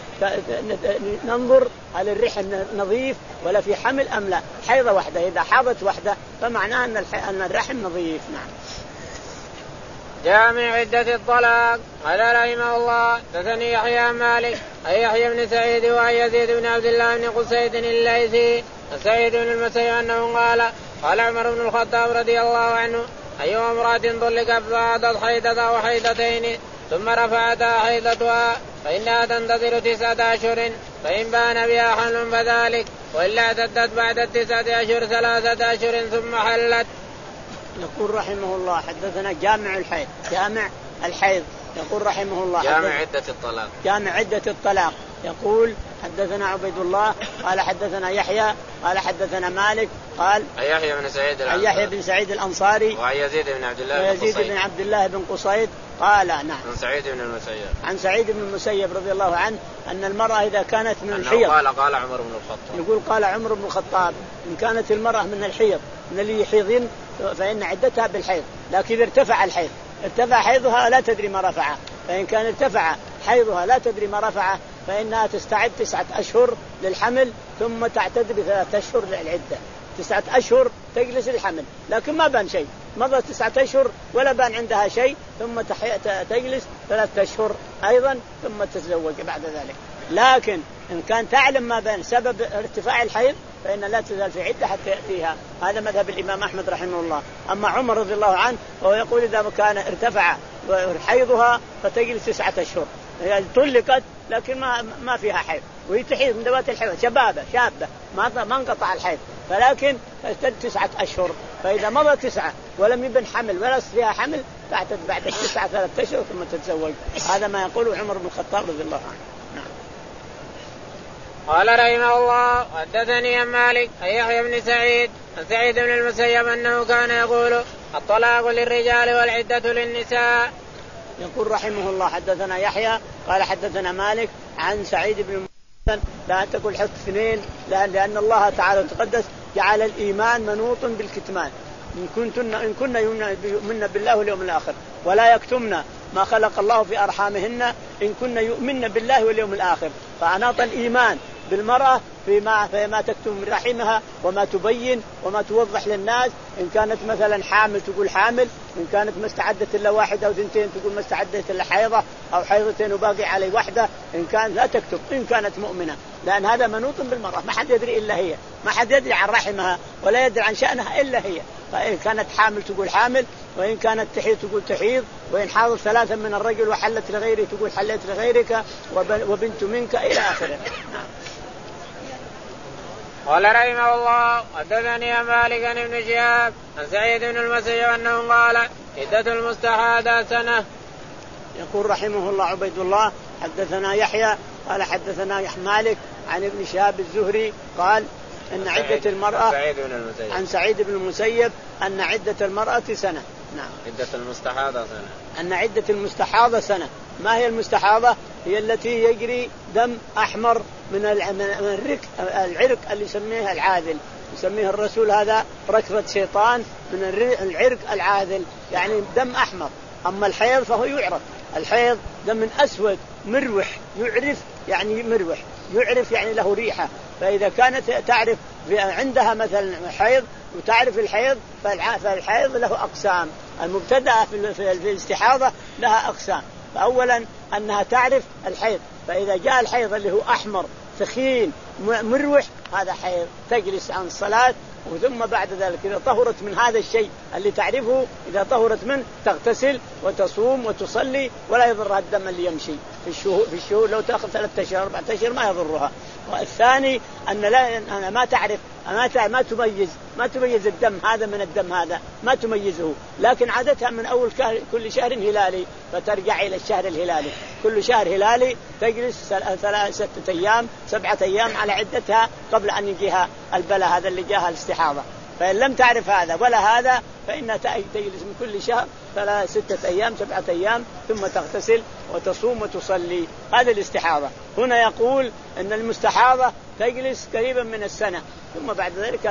ننظر هل الرحم نظيف ولا في حمل أم لا حيضة واحدة إذا حاضت واحدة فمعناه أن الرحم نظيف. نعم. جامع عدة الطلاق قال رحمه الله حدثني يحيى مالك أي يحيى بن سعيد وأي يزيد بن عبد الله بن قسيد الليثي سعيد بن المسيب أنه قال قال عمر بن الخطاب رضي الله عنه أي امرأة طلقت فعادت حيضة أو حيضتين ثم رفعتها حيضتها فإنها تنتظر تسعة أشهر فإن بان بها حمل فذلك وإلا اعتدت بعد التسعة أشهر ثلاثة أشهر ثم حلت. يقول رحمه الله حدثنا جامع الحيض جامع الحيض يقول رحمه الله جامع عدة الطلاق جامع عدة الطلاق يقول حدثنا عبيد الله قال حدثنا يحيى قال حدثنا مالك قال يحيى بن سعيد الأنصاري يحيى بن سعيد الأنصاري وعن يزيد بن عبد الله يزيد بن عبد الله بن قصيد قال نعم عن سعيد بن المسيب عن سعيد بن المسيب رضي الله عنه أن المرأة إذا كانت من الحيض قال قال عمر بن الخطاب يقول قال عمر بن الخطاب إن كانت المرأة من الحيض من اللي يحيضين فإن عدتها بالحيض، لكن إذا ارتفع الحيض ارتفع حيضها لا تدري ما رفعه، فإن كان ارتفع حيضها لا تدري ما رفعه فإنها تستعد تسعة أشهر للحمل ثم تعتد بثلاثة أشهر للعدة. تسعة أشهر تجلس الحمل لكن ما بان شيء، مضى تسعة أشهر ولا بان عندها شيء، ثم تجلس ثلاثة أشهر أيضا ثم تتزوج بعد ذلك. لكن إن كان تعلم ما بين سبب ارتفاع الحيض فإن لا تزال في عدة حتى يأتيها. هذا مذهب الإمام أحمد رحمه الله. أما عمر رضي الله عنه فهو يقول إذا كان ارتفع حيضها فتجلس تسعة أشهر، هي طلقت لكن ما ما فيها حيض وهي تحيض من ذوات الحيض شبابة شابة ما ما انقطع الحيض، فلكن تجلس تسعة أشهر. فإذا مضى تسعة ولم يبن حمل ولا فيها حمل تعتد بعد التسعة ثلاثة أشهر ثم تتزوج. هذا ما يقوله عمر بن الخطاب رضي الله عنه. نعم. قال رحمه الله حدثني عن مالك عن يحيى بن سعيد عن سعيد بن المسيب أنه كان يقول الطلاق للرجال والعدة للنساء. يقول رحمه الله حدثنا يحيى قال حدثنا مالك عن سعيد بن المسيب. لا تقول حط اثنين لأن الله تعالى تقدس جعل الإيمان منوط بالكتمان. إن كنتن إن كنا يؤمن بالله واليوم الآخر ولا يكتمن ما خلق الله في أرحامهن إن كنا يؤمن بالله واليوم الآخر. فأناط الإيمان بالمرأة فيما فيما تكتم من رحمها وما تبين وما توضح للناس. إن كانت مثلا حامل تقول حامل، إن كانت ما استعدت إلا واحدة أو اثنتين تقول ما استعدت إلا حيضة أو حيضتين وباقي علي واحدة. إن كانت لا تكتب إن كانت مؤمنة، لأن هذا منوط بالمرأة ما حد يدري إلا هي، ما حد يدري عن رحمها ولا يدري عن شأنها إلا هي. فإن كانت حامل تقول حامل، وإن كانت تحيض تقول تحيض، وإن حاضر ثلاثة من الرجل وحلت لغيره تقول حلت لغيرك وبنت منك إلى آخره. قال رحمه الله حدثني مالك عن ابن شهاب عن سعيد بن المسيب أنه قال عدة المستحاضة سنة. يقول رحمه الله عبيد الله حدثنا يحيى قال حدثنا مالك عن ابن شهاب الزهري قال أن عدة المرأة عن سعيد بن المسيب أن عدة المرأة سنة. نعم. عدة المستحاضة سنة. أن عدة المستحاضة سنة. ما هي المستحاضة؟ هي التي يجري دم أحمر من العرق العرق اللي يسميه العاذل، يسميه الرسول هذا ركضة شيطان من العرق العاذل، يعني دم أحمر. أما الحيض فهو يعرف، الحيض دم أسود مروح يعرف، يعني مروح يعرف يعني له ريحة. فإذا كانت تعرف عندها مثلا حيض وتعرف الحيض فالحيض له أقسام. المبتدأ في الاستحاضة لها أقسام. فأولا أنها تعرف الحيض، فإذا جاء الحيض اللي هو أحمر ثخين مروح هذا حيض تجلس عن الصلاة، وثم بعد ذلك إذا طهرت من هذا الشيء اللي تعرفه إذا طهرت منه تغتسل وتصوم وتصلي ولا يضرها الدم اللي يمشي في الشهور في الشهور لو تأخذ ثلاثة أشهر أربعة أشهر ما يضرها. والثاني أن لا أنا ما تعرف ما ما تميز ما تميز الدم هذا من الدم هذا ما تميزه، لكن عادتها من أول كل شهر هلالي فترجع إلى الشهر الهلالي، كل شهر هلالي تجلس ثلاثة أيام سبعة أيام على عدتها قبل أن يجيها البلاء هذا اللي جاها الاستحاضة. فإن لم تعرف هذا ولا هذا فإنها تجلس من كل شهر ثلاثة ستة أيام سبعة أيام ثم تغتسل وتصوم وتصلي. هذا الاستحاضة. هنا يقول أن المستحاضة تجلس قريبا من السنة ثم بعد ذلك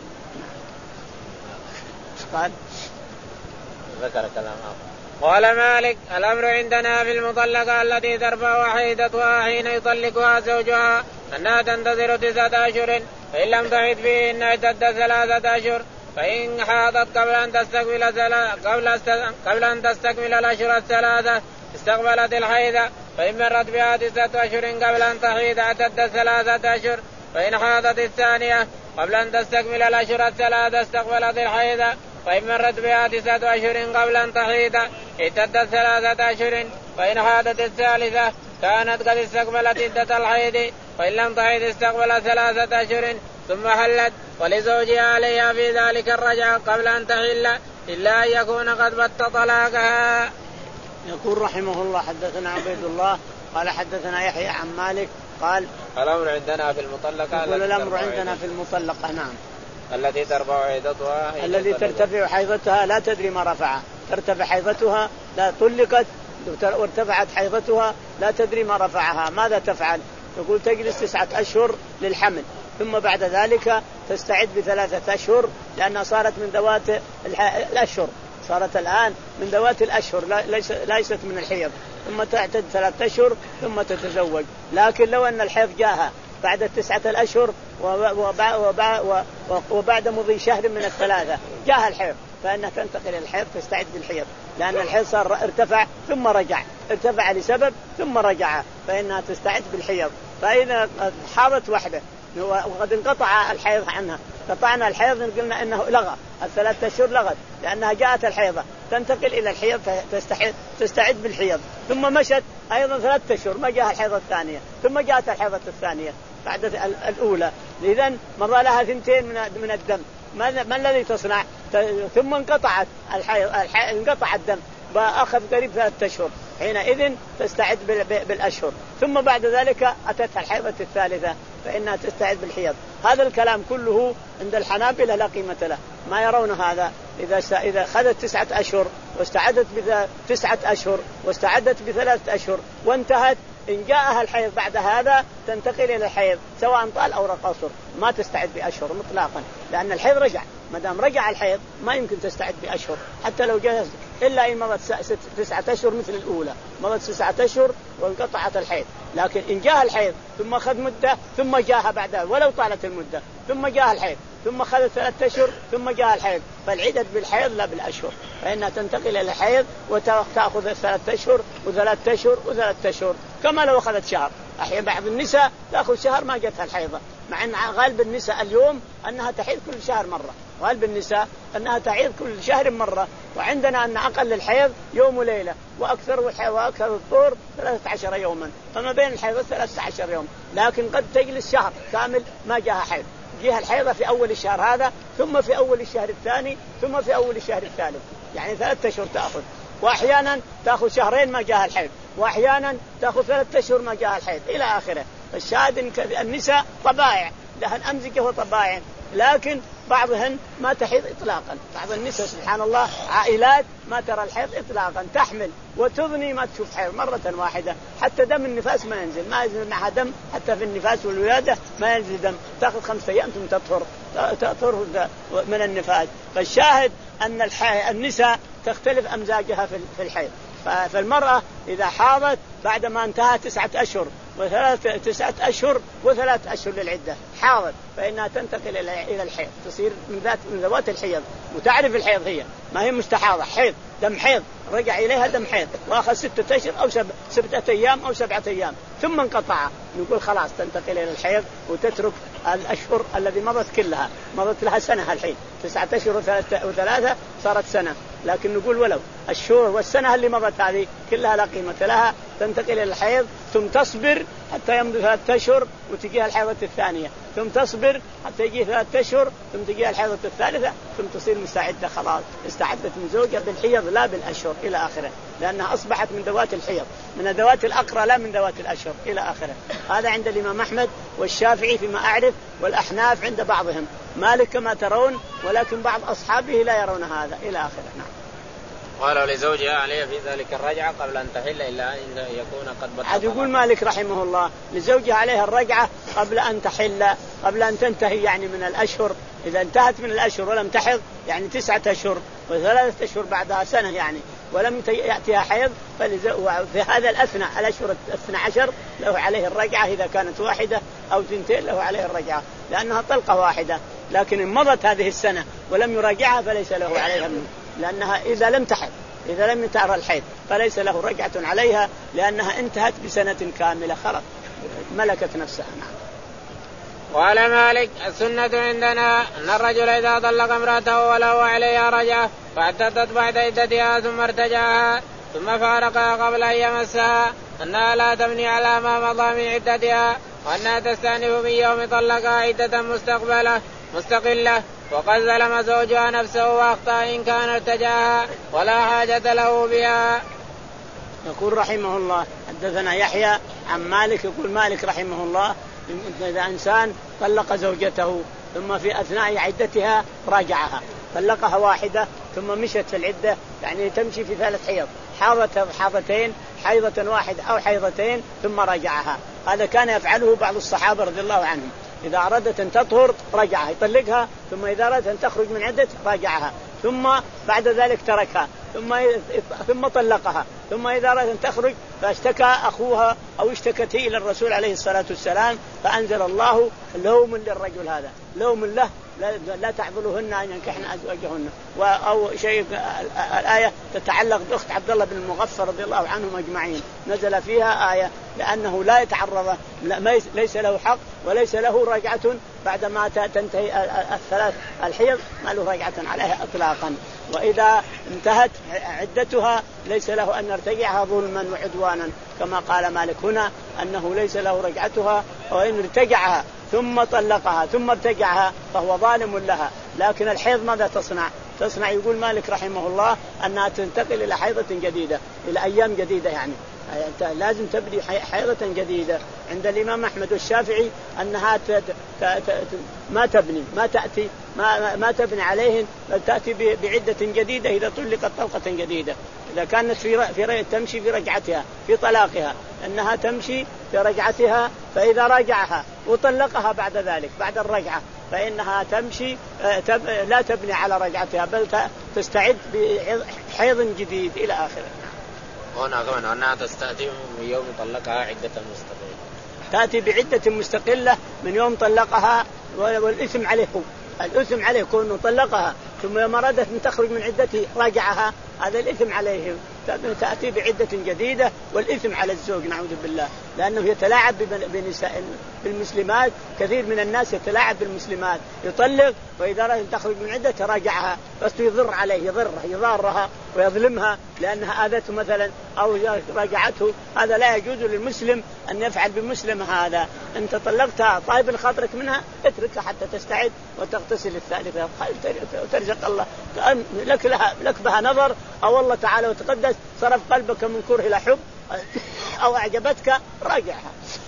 قال ذكر كلام آخر. قال مالك الأمر عندنا في المطلقة التي ترفع حيضتها حين يطلقها زوجها أنها تنتظر تسعة أشهر، فإن لم تعد فيهن اعتدت ثلاثة أشهر، فإن حاضت قبل أن تستكمل قبل قبل أن تستكمل الأشهر الثلاثة استقبلت الحيض، فإن مرت بها تسعة أشهر قبل أن تحيض اعتدت ثلاثة أشهر، فإن حاضت الثانية قبل أن تستكمل الأشهر الثلاثة استقبلت الحيض، فإن مرت بها تسعة أشهر قبل أن تحيض اعتدت ثلاثة أشهر، فإن حاضت الثالثة كانت قد استقبلت عدة الحيض، فإن لم تحيض استقبلت ثلاثة أشهر ثم حلت، ولزوجها عليها في ذلك الرجعة قبل أن تحل إلا أن يكون قد بت طلاقها. يقول رحمه الله حدثنا عبيد الله قال حدثنا يحيى عن مالك قال الأمر عندنا في المطلقة يقول الأمر عندنا في المطلقة نعم التي ترفع حيضتها الذي ترتفع حيضتها لا تدري ما رفعها ترتفع حيضتها لا طلقت وارتفعت حيضتها لا تدري ما رفعها ماذا تفعل؟ يقول تجلس تسعة أشهر للحمل ثم بعد ذلك تستعد بثلاثة أشهر لأنها صارت من ذوات الأشهر صارت الآن من ذوات الأشهر ليست من الحيض ثم تعتد ثلاثة أشهر ثم تتزوج. لكن لو أن الحيض جاءها بعد التسعة الأشهر وبعد مضي شهر من الثلاثة جاءها الحيض فإنها تنتقل إلى الحيض تستعد بالحيض لأن الحيض صار ارتفع ثم رجع ارتفع لسبب ثم رجع فإنها تستعد بالحيض. فإذا حاضت وحده وقد انقطع الحيض عنها قطعنا الحيض قلنا إنه لغى الثلاثة أشهر لغت لأنها جاءت الحيضة تنتقل إلى الحيض تستعد بالحيض ثم مشت أيضا ثلاثة أشهر ما جاء الحيضة الثانية ثم جاءت الحيضة الثانية بعد الأولى إذن مضى لها ثنتين من الدم ما الذي تصنع؟ ثم انقطعت الحيض انقطع الدم وأخذ قريب ثلاثة أشهر حينئذ تستعد بالأشهر ثم بعد ذلك أتتها الحيضة الثالثة فإنها تستعد بالحيض. هذا الكلام كله عند الحنابلة لا قيمة له ما يرون هذا إذا إذا خذت تسعة أشهر واستعدت بتسعة أشهر واستعدت بثلاثة أشهر وانتهت إن جاءها الحيض بعد هذا تنتقل إلى الحيض سواء طال أو قصر ما تستعد بأشهر مطلقا لأن الحيض رجع ما دام رجع الحيض ما يمكن تستعد بأشهر حتى لو جاء إلا إن مضت تسعة أشهر مثل الأولى مضت تسعة أشهر وانقطعت الحيض. لكن إن جاء الحيض ثم أخذ مدة ثم جاءها بعدها ولو طالت المدة ثم جاء الحيض ثم أخذ ثلاثة أشهر ثم جاء الحيض فالعدد بالحيض لا بالأشهر فإنها تنتقل إلى الحيض وتأخذ ثلاثة أشهر وثلاثة أشهر وثلاثة أشهر كما لو أخذت شهر. أحيانا بعض النساء تأخذ شهر ما جتها الحيضة مع أن غالب النساء اليوم أنها تحيض كل شهر مرة غالب النساء أنها تعيض كل شهر مرة وعندنا أن أقل الحيض يوم وليلة وأكثر وأكثر الطهر ثلاثة عشر يوما فما بين الحيض ثلاثة عشر يوم. لكن قد تجلس شهر كامل ما جاءها حيض جاءها الحيضة في أول الشهر هذا ثم في أول الشهر الثاني ثم في أول الشهر الثالث يعني ثلاثة أشهر تأخذ وأحيانا تأخذ شهرين ما جاءها الحيض وأحيانا تأخذ ثلاثة أشهر ما جاءها الحيض إلى آخره. فالشاهد إن النساء طبائع لهن أمزجة وطبائع لكن بعضهن ما تحيض إطلاقا. بعض النساء سبحان الله عائلات ما ترى الحيض إطلاقا تحمل وتغني ما تشوف حيض مرة واحدة حتى دم النفاس ما ينزل ما ينزل معها دم حتى في النفاس والولادة ما ينزل دم تأخذ خمسة أيام ثم تطهر تطهر من النفاس. فالشاهد أن النساء تختلف أمزاجها في الحيض. فالمرأة إذا حاضت بعد ما انتهى تسعة أشهر وثلاثة تسعة أشهر وثلاث أشهر للعدة حاضت فإنها تنتقل إلى الحيض تصير من ذات من ذوات الحيض وتعرف الحيض هي ما هي مستحاضة حيض دم حيض رجع إليها دم حيض وأخذ ستة أشهر أو سب سبعة أيام أو سبعة أيام ثم انقطع نقول خلاص تنتقل إلى الحيض وتترك الأشهر الذي مضت كلها مضت لها سنة الحين تسعة أشهر وثلاثة صارت سنة. لكن نقول ولو الشهور والسنة اللي مضت هذه كلها لا قيمة لها تنتقل إلى الحيض ثم تصبر حتى يمضي ثلاثة أشهر وتجيها الحيضة الثانية ثم تصبر حتى يجي ثلاثة أشهر ثم تجيها الحيضة الثالثة ثم تصير مستعدة خلاص استعدت من زوجها بالحيض لا بالأشهر إلى آخره لأنها أصبحت من ذوات الحيض من ذوات الأقرى لا من ذوات الأشهر إلى آخره. هذا عند الإمام أحمد والشافعي فيما أعرف والأحناف عند بعضهم مالك كما ترون ولكن بعض أصحابه لا يرون هذا إلى آخره. نعم. قال لزوجها عليه في ذلك الرجعة قبل أن تحل إلا أن يكون قد بطل. عاد يقول مالك رحمه الله لزوجها عليها الرجعة قبل أن تحل قبل أن تنتهي يعني من الأشهر إذا انتهت من الأشهر ولم تحض يعني تسعة أشهر وثلاثة أشهر بعدها سنة يعني ولم يأتيها حيض ففي هذا الأثناء الأشهر الاثنى عشر له عليه الرجعة إذا كانت واحدة أو تنتين له عليه الرجعة لأنها طلقة واحدة. لكن إن مضت هذه السنة ولم يراجعها فليس له عليها منه لأنها إذا لم تحض إذا لم يتعرى الحيض فليس له رجعة عليها لأنها انتهت بسنة كاملة خلاص ملكت نفسها. نعم. قال مالك السنة عندنا أن الرجل إذا طلق امرأته وله عليها رجعة فاعتدت بعد عدتها ثم ارتجعها ثم فارقها قبل أن يمسها أنها لا تبني على ما مضى من عدتها وأنها تستأنف من يوم طلقها عدة مستقبلة مستقلة وقد ظلم زوجها نفسه وأخطأ إن كان ارتجعها ولا حاجة له بها. يقول رحمه الله حدثنا يحيى عن مالك يقول مالك رحمه الله إذا إنسان طلق زوجته ثم في أثناء عدتها راجعها طلقها واحدة ثم مشت في العدة يعني تمشي في ثلاث حيض حاضت حاضتين حيضة واحدة أو حيضتين ثم راجعها. هذا كان يفعله بعض الصحابة رضي الله عنهم إذا أرادت أن تطهر رجعها يطلقها ثم إذا أرادت أن تخرج من عدة راجعها ثم بعد ذلك تركها ثم ثم طلقها ثم إذا أرادت أن تخرج فاشتكى أخوها أو اشتكت إلى الرسول عليه الصلاة والسلام فأنزل الله لوم للرجل هذا لوم له لا, لا تعذلوهن أن ينكحن أزواجهن. أو شيء الآية تتعلق بأخت عبد الله بن المغفر رضي الله عنهم أجمعين نزل فيها آية لأنه لا يتعرض ليس له حق وليس له رجعة بعدما تنتهي الثلاث الحيض ما له رجعة عليها إطلاقا. وإذا انتهت عدتها ليس له أن يرتجعها ظلما وعدوانا كما قال مالك هنا أنه ليس له رجعتها وإن ارتجعها ثم طلقها ثم ارتجعها فهو ظالم لها. لكن الحيض ماذا تصنع؟ تصنع يقول مالك رحمه الله أنها تنتقل إلى حيضة جديدة إلى أيام جديدة يعني لازم تبدي حيضة جديدة. عند الإمام أحمد والشافعي أنها ما تبني ما تأتي ما, ما تبني عليهن بل تأتي بعدة جديدة إذا طلقت طلقة جديدة. إذا كانت في في تمشي في رجعتها في طلاقها أنها تمشي في رجعتها فإذا راجعها وطلقها بعد ذلك بعد الرجعة فإنها تمشي لا تبني على رجعتها بل تستعد بحيض جديد إلى آخره. هنا كمان أنها تستأتي من يوم طلقها عدة مستقلة تأتي بعدة مستقلة من يوم طلقها والإثم عليه الإثم عليه كونه طلقها ثم يوم أرادت أن تخرج من عدته راجعها هذا الإثم عليه تأتي بعدة جديدة والإثم على الزوج نعوذ بالله لأنه يتلاعب بنساء بالمسلمات. كثير من الناس يتلاعب بالمسلمات يطلق وإذا أراد أن تخرج من عدته راجعها بس يضر عليه يضرها يضارها ويظلمها لأنها آذته مثلا أو راجعته. هذا لا يجوز للمسلم أن يفعل بمسلم هذا. أنت طلقتها طيب خاطرك منها اتركها حتى تستعد وتغتسل الثالثة وترزق الله لك لها لك بها نظر أو الله تعالى وتقدس صرف قلبك من كره إلى حب أو أعجبتك راجعها.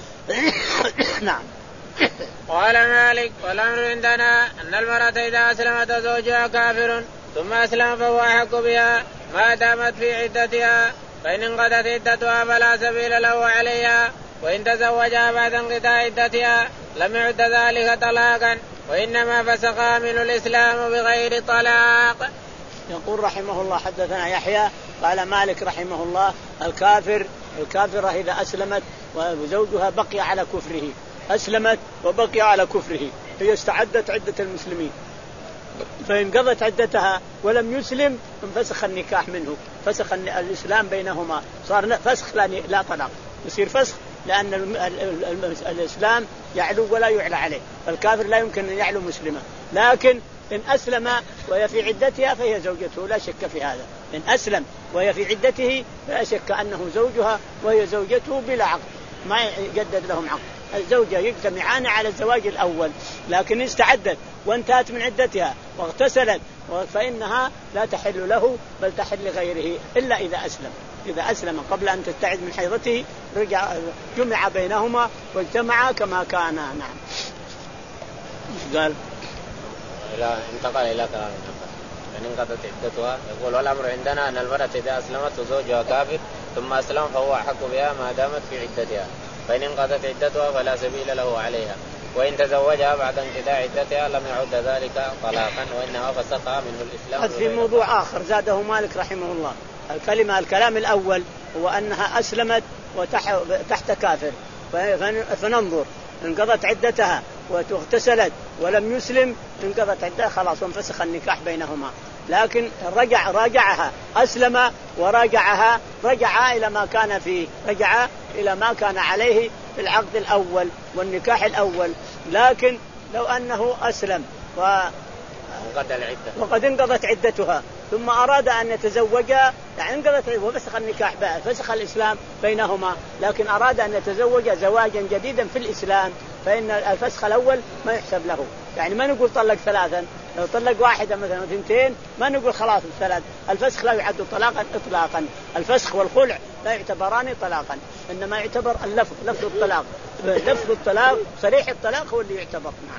نعم. قال مالك والأمر عندنا أن المرأة إذا أسلمت زوجها كافر ثم أسلم فهو أحق بها ما دامت في عدتها فإن انقضت عدتها فلا سبيل له عليها وإن تزوجها بعد انقضاء عدتها لم يعد ذلك طلاقا وإنما فسخها من الإسلام بغير طلاق. يقول رحمه الله حدثنا يحيى قال مالك رحمه الله الكافر الكافرة إذا أسلمت وزوجها بقي على كفره أسلمت وبقي على كفره هي استعدت عدة المسلمين فإن قضت عدتها ولم يسلم انفسخ النكاح منه فسخ الإسلام بينهما صار فسخ لا طلاق يصير فسخ لأن الإسلام يعلو ولا يعلى عليه. الكافر لا يمكن أن يعلو مسلمة لكن إن أسلم وهي في عدتها فهي زوجته لا شك في هذا. إن أسلم وهي في عدته لا شك أنه زوجها وهي زوجته بلا عقد ما يجدد لهم عقد. الزوجة يجتمعان على الزواج الأول لكن استعدت وانتهت من عدتها واغتسلت فإنها لا تحل له بل تحل لغيره إلا إذا أسلم. إذا أسلم قبل أن تستعد من حيضته رجع جمع بينهما واجتمعا كما كانا. نعم. قال لا انتقل إلى كلام فإن انقضت عدتها يقول والأمر عندنا أن المرأة إذا أسلمت وزوجها كافر ثم أسلم فهو أحق بها ما دامت في عدتها فإن انقضت عدتها فلا سبيل له عليها وإن تزوجها بعد انقضاء عدتها لم يعد ذلك طلاقا وإنما فسخها منه الإسلام. هذا في موضوع آخر زاده مالك رحمه الله. الكلمة الكلام الأول هو أنها أسلمت وتحت كافر فننظر انقضت عدتها واغتسلت ولم يسلم انقضت عدتها خلاص وانفسخ النكاح بينهما. لكن رجع راجعها أسلم وراجعها رجع إلى ما كان فيه رجع إلى ما كان عليه في العقد الأول والنكاح الأول. لكن لو أنه أسلم و وقد انقضت عدتها ثم أراد أن يتزوجها يعني انقضت عدتها وفسخ النكاح بقى فسخ الإسلام بينهما لكن أراد أن يتزوج زواجا جديدا في الإسلام فإن الفسخ الأول ما يحسب له. يعني ما نقول طلق ثلاثا لو طلق واحدة مثلا وثنتين ما نقول خلاص الثلاث، الفسخ لا يعد طلاقا إطلاقا، الفسخ والخلع لا يعتبران طلاقا، إنما يعتبر اللفظ، لفظ الطلاق، لفظ الطلاق صريح الطلاق هو اللي يعتبر. نعم.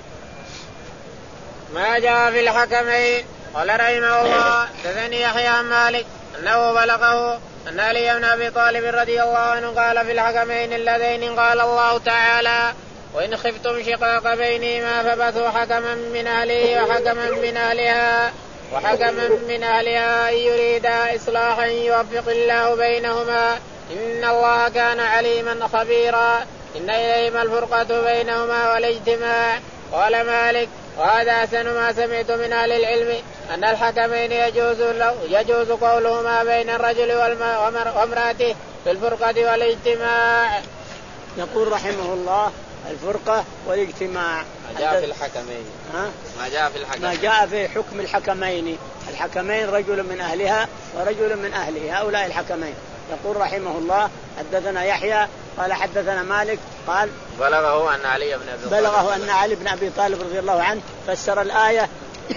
ما جاء في الحكمين. قال رحمه الله حدثني يحيى عن مالك أنه بلغه أن علي بن أبي طالب رضي الله عنه قال في الحكمين اللذين قال الله تعالى وإن خفتم شقاق بينهما فبثوا حكما من أهله وحكما من أهلها وحكما من أهلها إن يريدا إصلاحا يوفق الله بينهما إن الله كان عليما خبيرا إن إليهما الفرقة بينهما والاجتماع. قال مالك وهذا أحسن ما سمعت من أهل العلم أن الحكمين يجوز, يجوز قولهما بين الرجل وامرأته في الفرقة والاجتماع. يقول رحمه الله الفرقة والاجتماع. ما جاء في الحكمين. ها؟ ما جاء في الحكمين. ما جاء في حكم الحكمين، الحكمين رجل من أهلها ورجل من أهله، هؤلاء الحكمين. يقول رحمه الله حدثنا يحيى قال حدثنا مالك قال بلغه أن علي بن أبي بلغه أن علي بن أبي طالب رضي الله عنه فسر الآية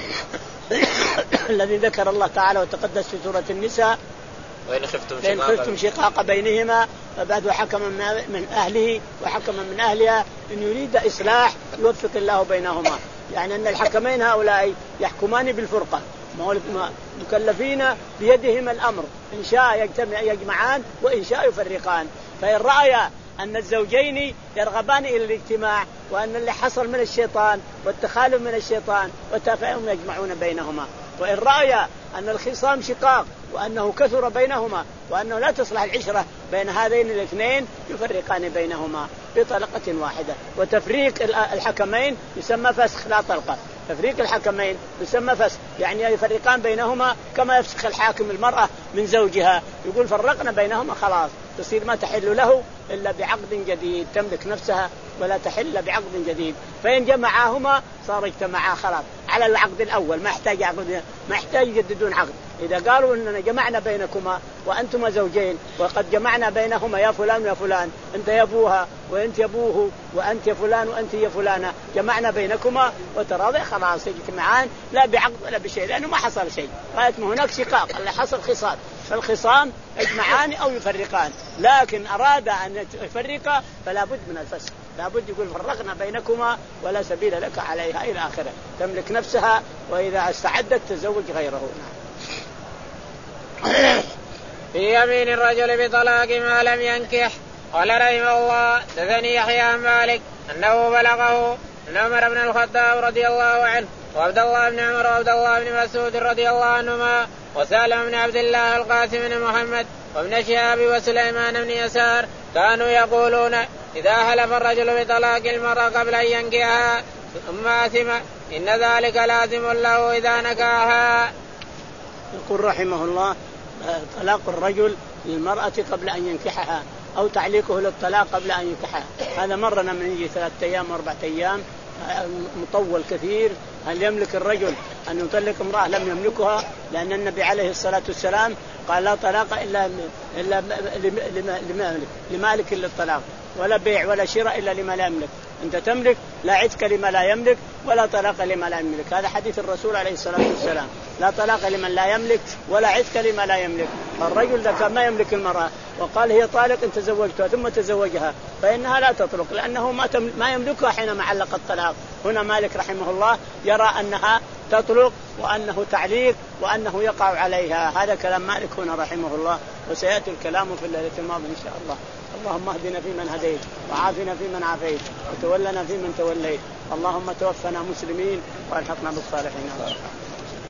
الذي ذكر الله تعالى وتقدس في سورة النساء وإن خفتم, وإن خفتم شقاق بينهما فبعد حكما من أهله وحكما من أهلها إن يريد إصلاح يوفق الله بينهما. يعني أن الحكمين هؤلاء يحكمان بالفرقة، مكلفين بيدهم الأمر، إن شاء يجتمع يجمعان وإن شاء يفرقان. فإن رأيا أن الزوجين يرغبان إلى الاجتماع وأن اللي حصل من الشيطان والتخالف من الشيطان وتفاهم يجمعون بينهما، وإن رأيا أن الخصام شقاق وأنه كثر بينهما وأنه لا تصلح العشرة بين هذين الاثنين يفرقان بينهما بطلقة واحدة. وتفريق الحكمين يسمى فسخ لا طلقة، تفريق الحكمين يسمى فسخ، يعني يفرقان بينهما كما يفسخ الحاكم المرأة من زوجها، يقول فرقنا بينهما خلاص تصير ما تحل له إلا بعقد جديد، تملك نفسها ولا تحل بعقد جديد. فإن جمعاهما صار اجتمعا خلاص على العقد الأول، ما يحتاج عقد، ما يحتاج يجددون عقد. إذا قالوا إننا جمعنا بينكما وأنتما زوجين وقد جمعنا بينهما يا فلان يا فلان، أنت يا أبوها وأنت يا أبوه وأنت يا فلان وأنت يا فلانة، جمعنا بينكما وتراضي خلاص يجتمعان لا بعقد ولا بشيء، لأنه ما حصل شيء. رأيت ما هناك شقاق، اللي حصل خصام، فالخصام يجمعان أو يفرقان. لكن أراد أن يفرق فلا بد من الفسخ، لا بد يقول فرقنا بينكما ولا سبيل لك عليها إلى آخره، تملك نفسها وإذا استعدت تزوج غيره. في يمين الرجل بطلاق ما لم ينكح. قال رحمه الله حدثني يحيى عن مالك أنه بلغه أن عمر بن الخطاب رضي الله عنه وعبد الله بن عمر وعبد الله بن مسعود رضي الله عنهما وسالم بن عبد الله القاسم بن محمد وابن شهاب وسليمان بن يسار كانوا يقولون إذا حلف الرجل بطلاق المرأة قبل أن ينكحها ثم آثم إن ذلك لازم له إذا نكحها. يقول رحمه الله طلاق الرجل للمرأة قبل أن ينكحها أو تعليقه للطلاق قبل أن ينكحها، هذا مرنا من يجي ثلاثة أيام أربعة أيام مطول كثير. هل يملك الرجل أن يطلق امرأة لم يملكها؟ لأن النبي عليه الصلاة والسلام قال لا طلاق إلا إلا لمالك للطلاق، ولا بيع ولا شراء إلا لما لا يملك. أنت تملك لا عتق لما لا يملك ولا طلاق لما لا يملك، هذا حديث الرسول عليه الصلاة والسلام، لا طلاق لمن لا يملك ولا عتق لما لا يملك. الرجل ذا ما يملك المرأة وقال هي طالق إن تزوجتها ثم تزوجها فإنها لا تطلق لأنه ما ما يملكها حينما علق الطلاق. هنا مالك رحمه الله يرى أنها تطلق وأنه تعليق وأنه يقع عليها، هذا كلام مالك هنا رحمه الله، وسيأتي الكلام في الليلة الماضية إن شاء الله. اللهم اهدنا فيمن هديت وعافنا فيمن عافيت وتولنا فيمن توليت، اللهم توفنا مسلمين والحقنا بالصالحين.